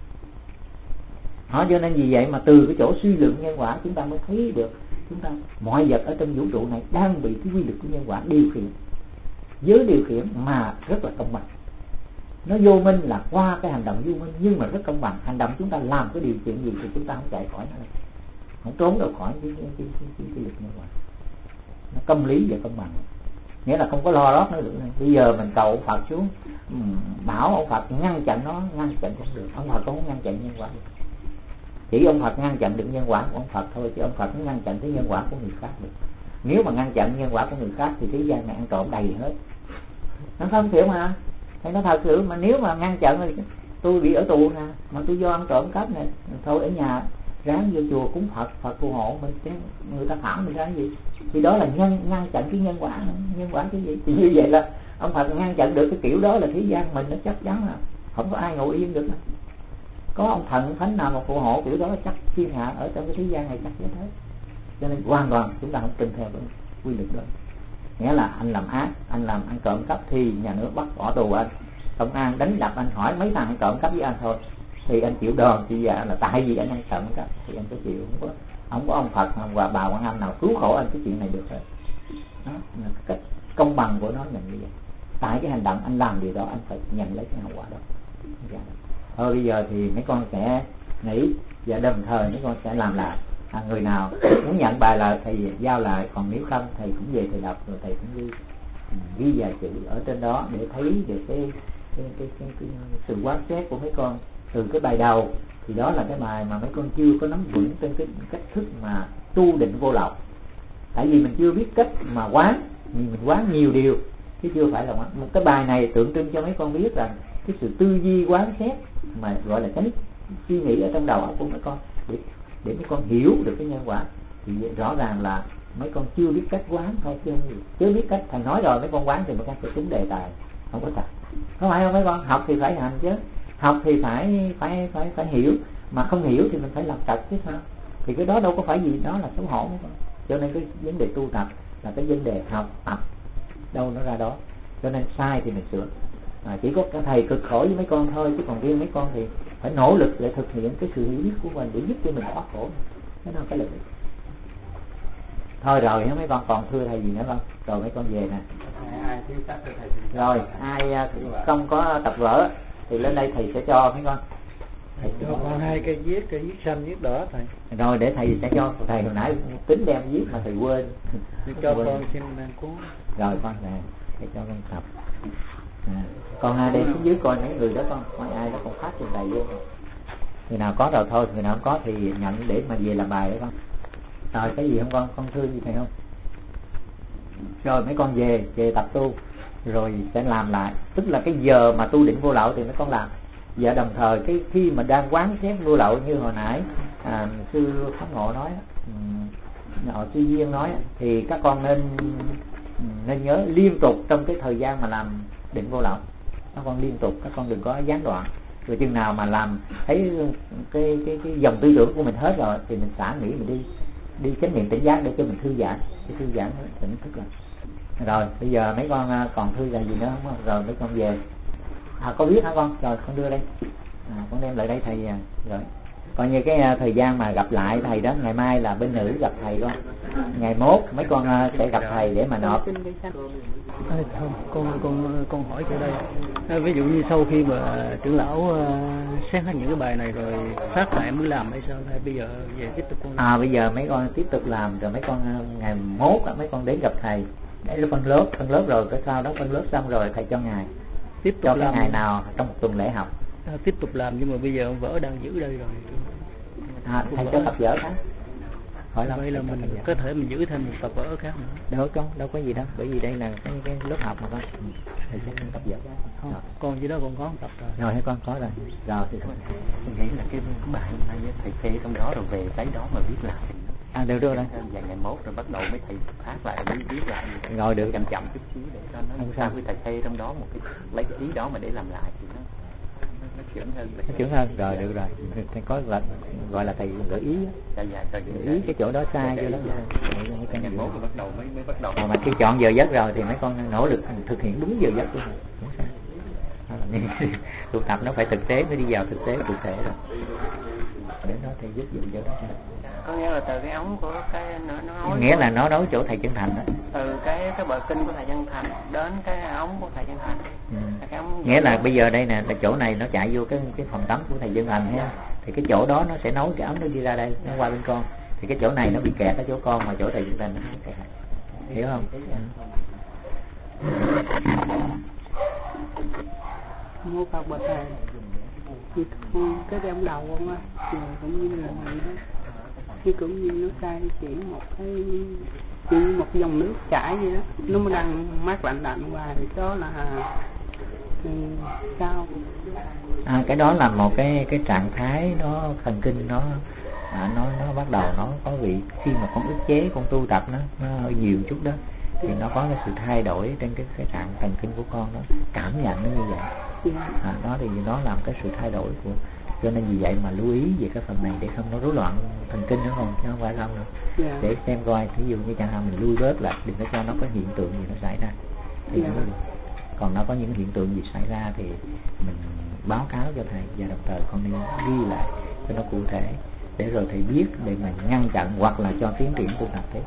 Cho nên vì vậy mà từ cái chỗ suy luận nhân quả chúng ta mới thấy được chúng ta mọi vật ở trong vũ trụ này đang bị cái quy luật của nhân quả điều khiển, giới điều khiển mà rất là công bằng. Nó vô minh là qua cái hành động vô minh, nhưng mà rất công bằng. Hành động chúng ta làm cái điều kiện gì thì chúng ta không chạy khỏi nó, không trốn được khỏi cái luật nhân quả. Nó công lý và công bằng, nghĩa là không có lo lót nữa được. Bây giờ mình cầu ông Phật xuống, bảo ông Phật ngăn chặn nó, ngăn chặn không được. Ông Phật không ngăn chặn nhân quả được. Chỉ ông Phật ngăn chặn được nhân quả của ông Phật thôi, chứ ông Phật không ngăn chặn cái nhân quả của người khác được. Nếu mà ngăn chặn nhân quả của người khác thì thế gian này ăn trộm đầy hết. Nó không hiểu mà, thì nó thật sự mà nếu mà ngăn chặn thì tôi bị ở tù nè, mà tôi do ăn trộm cắp này, thôi ở nhà ráng vô chùa cúng Phật phù hộ mình, chứ người ta thảo mình ra cái gì? Thì đó là ngăn chặn cái nhân quả cái gì? Thì như vậy là ông Phật ngăn chặn được cái kiểu đó, là thế gian mình nó chắc chắn là không có ai ngồi yên được. Có ông thần thánh nào mà phù hộ kiểu đó chắc thiên hạ ở trong cái thế gian này chắc chết hết. Cho nên hoàn toàn chúng ta không tuân theo cái quy luật đó. Nghĩa là anh làm ác, anh làm ăn trộm cắp thì nhà nước bắt bỏ tù anh, công an đánh đập anh, hỏi mấy thằng trộm cắp với anh thôi, thì anh chịu đòn thì là tại vì anh trộm cắp thì anh có chịu. Không có ông Phật và bà Quan Âm nào cứu khổ anh cái chuyện này được rồi. Đó là cách công bằng của nó là như vậy. Tại cái hành động anh làm điều đó, anh phải nhận lấy cái hậu quả đó. Thôi bây giờ thì mấy con sẽ nghỉ và đồng thời mấy con sẽ làm lại. Người nào muốn nhận bài lại thầy giao lại, còn nếu không thầy cũng về thầy đọc rồi thầy cũng ghi vài chữ ở trên đó để thấy được cái sự quán xét của mấy con từ cái bài đầu. Thì đó là cái bài mà mấy con chưa có nắm vững trên cái cách thức mà tu định vô lậu. Tại vì mình chưa biết cách mà quán, mình quán nhiều điều chứ chưa phải là quán. Một cái bài này tượng trưng cho mấy con biết rằng cái sự tư duy quán xét mà gọi là cái suy nghĩ ở trong đầu óc của mấy con để mấy con hiểu được cái nhân quả. Thì rõ ràng là mấy con chưa biết cách quán thôi, chứ biết cách thầy nói rồi mấy con quán thì mấy con sẽ trúng đề tài, không có thật. Không phải không mấy con, học thì phải hành chứ, học thì phải hiểu, mà không hiểu thì mình phải làm tập chứ sao. Thì cái đó đâu có phải gì đó là xấu hổ mấy con. Cho nên cái vấn đề tu tập là cái vấn đề học tập đâu nó ra đó. Cho nên sai thì mình sửa. Chỉ có cái thầy cực khổ với mấy con thôi, chứ còn riêng mấy con thì phải nỗ lực để thực hiện cái sự hiểu biết của mình để giúp cho mình thoát khổ. Thế nào cái lợi ích. Thôi rồi mấy con còn thưa thầy gì nữa không? Rồi mấy con về nè. Rồi ai không có tập vở thì lên đây thầy sẽ cho mấy con. Thầy cho con 2 cây viết xanh viết đỏ thầy. Rồi để thầy sẽ cho. Thầy hồi nãy tính đem viết mà thầy quên. Cho con xin cuốn. Rồi con nè, thầy cho con tập. Con đem xuống dưới coi mấy người đó con, coi ai đó còn phát trên thầy vô. Người nào có rồi thôi, người nào không có thì nhận để mà về làm bài đấy con. Rồi cái gì không con thương gì thầy không? Rồi mấy con về tập tu rồi sẽ làm lại, tức là cái giờ mà tu định vô lậu thì mấy con làm. Và đồng thời cái khi mà đang quán xét vô lậu như hồi nãy sư Pháp Ngộ nói, họ sư Duyên nói, thì các con nên nhớ liên tục trong cái thời gian mà làm định vô lậu, các con liên tục, các con đừng có gián đoạn. Rồi chừng nào mà làm thấy cái dòng tư tưởng của mình hết rồi thì mình xả nghỉ, mình đi chánh niệm tỉnh giác để cho mình thư giãn, để thư giãn tỉnh thức lại. Rồi bây giờ mấy con còn thư là gì nữa không? Rồi mấy con về. Có viết hả con? Rồi con đưa đây. Con đem lại đây thầy. Rồi coi như cái thời gian mà gặp lại thầy đó, ngày mai là bên nữ gặp thầy con, ngày mốt mấy con sẽ gặp thầy để mà nộp. Con hỏi chỗ đây, ví dụ như sau khi mà trưởng lão xét hết những cái bài này rồi phát lại mới làm hay sao? Hay bây giờ về tiếp tục con? Bây giờ mấy con tiếp tục làm rồi mấy con ngày mốt mấy con đến gặp thầy để phân lớp rồi cái sau đó phân lớp xong rồi thầy cho ngày tiếp tục cho cái ngày nào trong một tuần lễ học. Tiếp tục làm, nhưng mà bây giờ ông vỡ đang giữ đây rồi. Thầy cho tập vở khác. Hỏi là vậy là mình có thể mình giữ thêm một tập vở khác nữa. Đâu có gì đâu, bởi vì đây là cái lớp học mà con. Thầy sẽ tập vở khác. Con dưới đó con có một tập rồi. Rồi hay con có rồi. Rồi thì mình nghĩ là cái bài hôm nay thầy phê trong đó rồi về cái đó mà viết lại. Được rồi đấy. Và ngày mốt rồi bắt đầu mấy thầy phát lại viết lại. Rồi được. Chậm chút xíu để cho nó sao với thầy phê trong đó một cái lấy cái ý đó mà để làm lại thì nó trưởng hơn. Rồi được rồi. Thầy có gọi là thầy gợi ý. Gợi ý cái chỗ đó sai vô đó. Ngày mốt rồi mới bắt đầu. Mà khi chọn giờ giấc rồi thì mấy con nỗ lực thực hiện đúng giờ giấc của mình. Tu tập nó phải thực tế, mới đi vào thực tế cụ thể rồi. Để nó thầy giúp dụng cho đó. Có nghĩa là từ cái ống của cái nó nghĩa là nó nói chỗ thầy Chân Thành đó. Từ cái bờ kinh của thầy Chân Thành đến cái ống của thầy Chân Thành. Cái nghĩa là bây giờ đây nè, là chỗ này nó chạy vô cái phòng tắm của thầy Chân Thành ha. Thì cái chỗ đó nó sẽ nối cái ống nó đi ra đây, nó qua bên con. Thì cái chỗ này nó bị kẹt ở chỗ con, mà chỗ thầy Chân Thành nó không kẹt. Hiểu không? Mua Phật bậc thầy. Cái ông đầu không á, cũng như là mình đó. Chứ cũng như nó khai chỉ một cái như một dòng nước chảy vậy đó, nó mới đang mát lạnh hoài, đó là sao? Cái đó là một cái trạng thái nó thần kinh nó bắt đầu nó có vị, khi mà con ức chế con tu tập nó hơi nhiều chút đó thì nó có cái sự thay đổi trên cái trạng thần kinh của con, nó cảm nhận nó như vậy. Đó thì nó làm cái sự thay đổi của, cho nên vì vậy mà lưu ý về cái phần này để không nó rối loạn thần kinh nữa, không chứ không phải không đâu. Để xem coi, ví dụ như chẳng hạn mình lui bớt lại, đừng có cho nó có hiện tượng gì nó xảy ra thì Còn nó có những hiện tượng gì xảy ra thì mình báo cáo cho thầy, và đồng thời con nên ghi lại cho nó cụ thể để rồi thầy biết để mình ngăn chặn hoặc là cho tiến triển tu tập tiếp.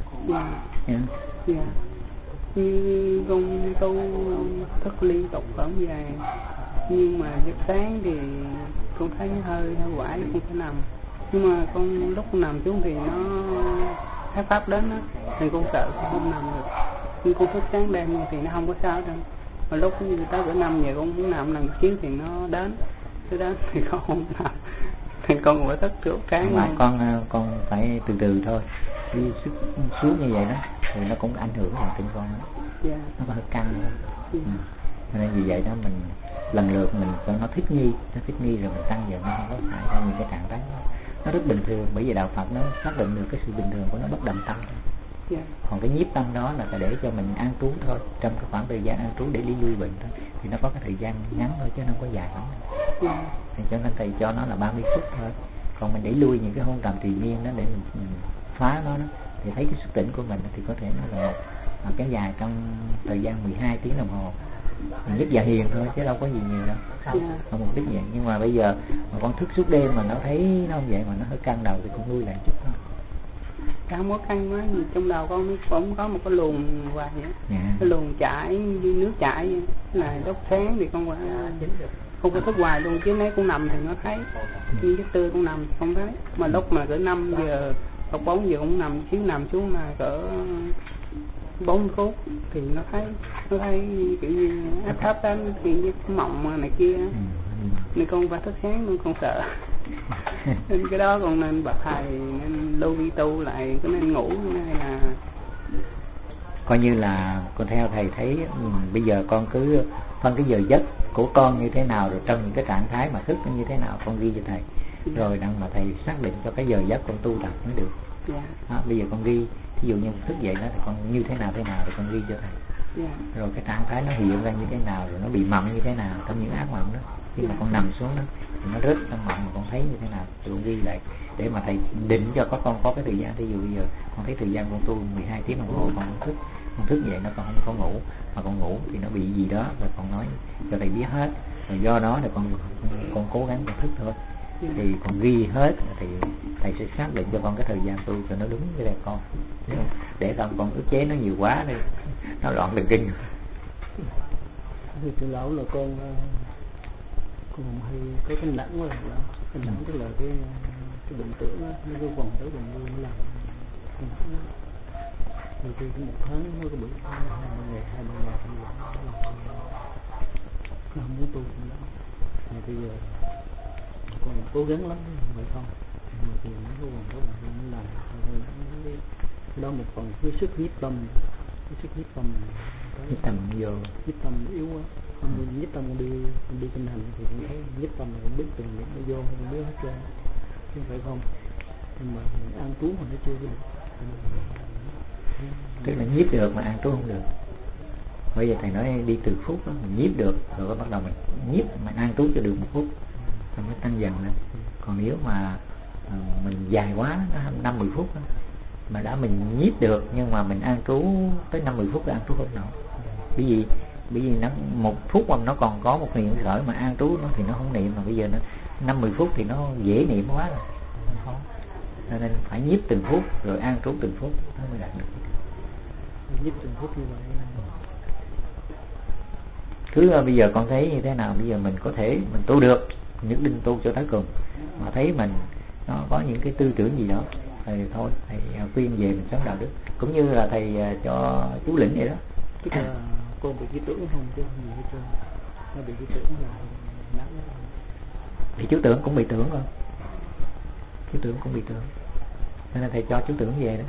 Dạ. Như con tu thức liên tục ở dài, nhưng mà giấc sáng thì con thấy nó hơi quải, không thể nằm. Nhưng mà con lúc nằm xuống thì nó thấy pháp đến đó, thì con sợ con không nằm được. Nhưng con thức sáng đêm thì nó không có sao đâu. Mà lúc tới bữa 5 giờ con muốn nằm xíu thì nó đến, tới đó thì con không nằm. Thì con phải thức trước cái. Mà con phải từ từ thôi, đi suốt như vậy đó thì nó cũng ảnh hưởng vào tim con đó. Yeah. Nó có hơi căng đó. Nên vì vậy đó mình lần lượt mình cho nó thích nghi rồi mình tăng dần, nó không có phải ra những cái trạng thái nó rất bình thường, bởi vì đạo Phật nó xác định được cái sự bình thường của nó bất động tâm thôi. Yeah. Còn cái nhiếp tâm đó là để cho mình an trú thôi, trong cái khoảng thời gian an trú để đi lui bệnh thôi, thì nó có cái thời gian ngắn thôi chứ nó không có dài lắm. Yeah. Thì cho nên thầy cho nó là 30 phút thôi. Còn mình để lui những cái hôn trầm trì miên đó để mình phá nó đó, thì thấy cái sức tỉnh của mình thì có thể nó là kéo dài trong thời gian 12 tiếng đồng hồ. Mình nhất dạ hiền thôi chứ đâu có gì nhiều đâu. Không mục đích vậy. Nhưng mà bây giờ mà con thức suốt đêm mà nó thấy nó không vậy mà nó hơi căng đầu thì con lui lại chút thôi. Không có căng quá, trong đầu con cũng có một cái luồng hoài vậy. Cái luồng chảy như nước chảy vậy. Là lúc sáng thì con không có thức hoài luôn, chứ nếu con nằm thì nó thấy. Nhưng cái tươi con nằm không thấy. Mà lúc mà cỡ 5 giờ hoặc 4 giờ cũng nằm xuống là cỡ 4 phút thì nó thấy kiểu như áp thấp đến thì như mộng này kia. Nên con phải thức sáng con sợ. Nên cái đó còn nên bậc thầy nên lưu đi tu lại, có nên ngủ hay là coi như là con theo thầy thấy bây giờ con cứ phân cái giờ giấc của con như thế nào, rồi trong những cái trạng thái mà thức nó như thế nào con ghi cho thầy. Rồi đặng mà thầy xác định cho cái giờ giấc con tu tập mới được. Bây giờ con ghi ví dụ như thức dậy đó thì con như thế nào thì con ghi cho thầy. Rồi cái trạng thái nó hiện ra như thế nào, rồi nó bị mộng như thế nào trong những ác mộng đó, khi mà con nằm xuống đó thì nó rớt trong mộng mà con thấy như thế nào thì con ghi lại để mà thầy định cho con có cái thời gian. Ví dụ bây giờ con thấy thời gian con tu 12 tiếng đồng hồ, con thức dậy nó con không có ngủ, mà con ngủ thì nó bị gì đó, rồi con nói cho thầy biết hết, rồi do đó thì con cố gắng con thức thôi. Thì con ghi hết thì thầy sẽ xác định cho con cái thời gian tu cho nó đúng với lại con, để con ức chế nó nhiều quá đi nó loạn thần kinh. Thì từ lâu là con hay có cái nặng quá, cái nặng tức là cái bệnh tưởng nó vô vòng tới vòng lui nó làm nhiều khi cũng 1 tháng nó có bữa 20 ngày nó không muốn tu nữa. Bây giờ con cố gắng lắm vậy không, mà thì nó có vòng tới vòng lui nó làm cái đó một phần cái sức nhiếp tâm nhiếp tâm yếu quá. Không nhiếp tâm con đi kinh hành thì con thấy nhiếp tâm là con biết từng điểm nó vô, con biết hết trơn chứ phải không, nhưng mà ăn trú mà nó chưa được. Tức là nhiếp được mà ăn trú không được. Bây giờ thầy nói đi từ phút đó, mình nhiếp được rồi bắt đầu mình nhiếp mà ăn trú cho được 1 phút rồi mới tăng dần lên. Còn nếu mà mình dài quá nó 50 phút đó, mà đã mình nhiếp được nhưng mà mình ăn trú tới 50 phút là ăn trú không nổi. Bởi vì nó 1 phút mà nó còn có một niệm khởi mà an trú nó thì nó không niệm, mà bây giờ nó 50 phút thì nó dễ niệm quá rồi, khó. Nên phải nhiếp từng phút rồi an trú từng phút nó mới đạt được. Nhiếp từng phút như vậy. Cứ bây giờ con thấy như thế nào, bây giờ mình có thể mình tu được, nhất định tu cho tới cùng. Mà thấy mình nó có những cái tư tưởng gì đó thì thôi thầy khuyên về mình sống đạo đức, cũng như là thầy cho chú Lĩnh vậy đó. Tức là con bị cái tưởng không chứ không gì hết trơn. Nó bị cái tưởng là nắng. Thì chú tưởng cũng bị tưởng không? Chú tưởng cũng bị tưởng. Nên là thầy cho chú tưởng về đó.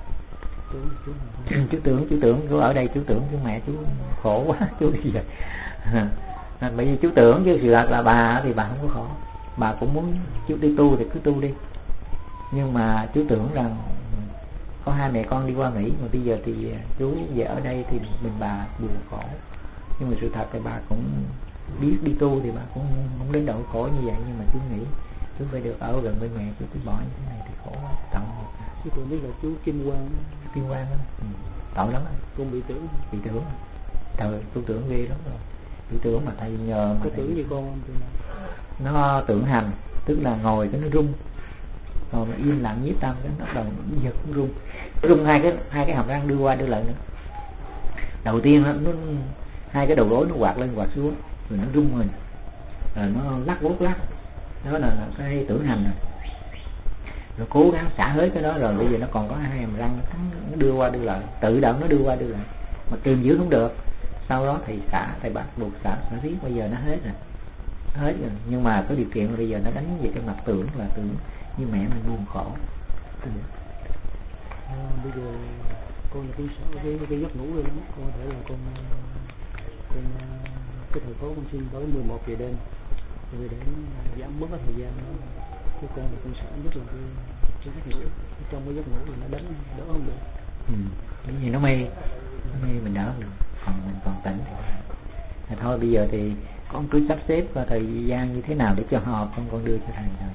Chú tưởng chú ở đây chú tưởng chú mẹ chú khổ quá chú đi về. Nên bởi vì chú tưởng, chứ sự thật là bà thì bà không có khổ. Bà cũng muốn chú đi tu thì cứ tu đi. Nhưng mà chú tưởng rằng có 2 mẹ con đi qua Mỹ, mà bây giờ thì chú về ở đây thì mình bà buồn khổ. Nhưng mà sự thật thì bà cũng biết đi tu thì bà cũng không đến độ khổ như vậy. Nhưng mà chú nghĩ chú phải được ở gần bên mẹ, chú cứ bỏ như thế này thì khổ quá, tội. Chứ còn biết là chú Kim Quang đó. Tội lắm. Con bị tưởng. Trời, tôi tưởng ghê lắm rồi. Tôi tưởng mà thầy nhờ mà có tưởng gì con không? Nó tưởng hành, tức là ngồi cái nó rung, rồi mà im lặng nhiếp tâm cái nó bắt đầu giật rung, hai cái hàm răng đưa qua đưa lại nữa. Đầu tiên nó hai cái đầu gối nó quạt lên quạt xuống, rồi nó rung mình, rồi nó lắc bốt lắc, đó là cái tưởng hành rồi. Rồi cố gắng xả hết cái đó, rồi bây giờ nó còn có hai hàm răng nó đưa qua đưa lại, tự động nó đưa qua đưa lại mà kìm giữ không được. Sau đó thầy bắt buộc xả riết, bây giờ nó hết rồi, nhưng mà có điều kiện là bây giờ nó đánh về cái mặt tưởng, là tưởng như mẹ mình buồn khổ. Bây giờ con là cũng sợ cái giấc ngủ rồi đó, con có thể là con cái thời phố con xin tới 11 giờ đêm rồi để giảm bớt cái thời gian đó. Cái con là con sợ nhất là cái giấc ngủ, trong cái giấc ngủ thì nó đánh đỡ không được. Bởi vì nó mê mình đỡ được, còn mình còn tỉnh thì thôi bây giờ thì con cứ sắp xếp thời gian như thế nào để cho họ con đưa cho thầy.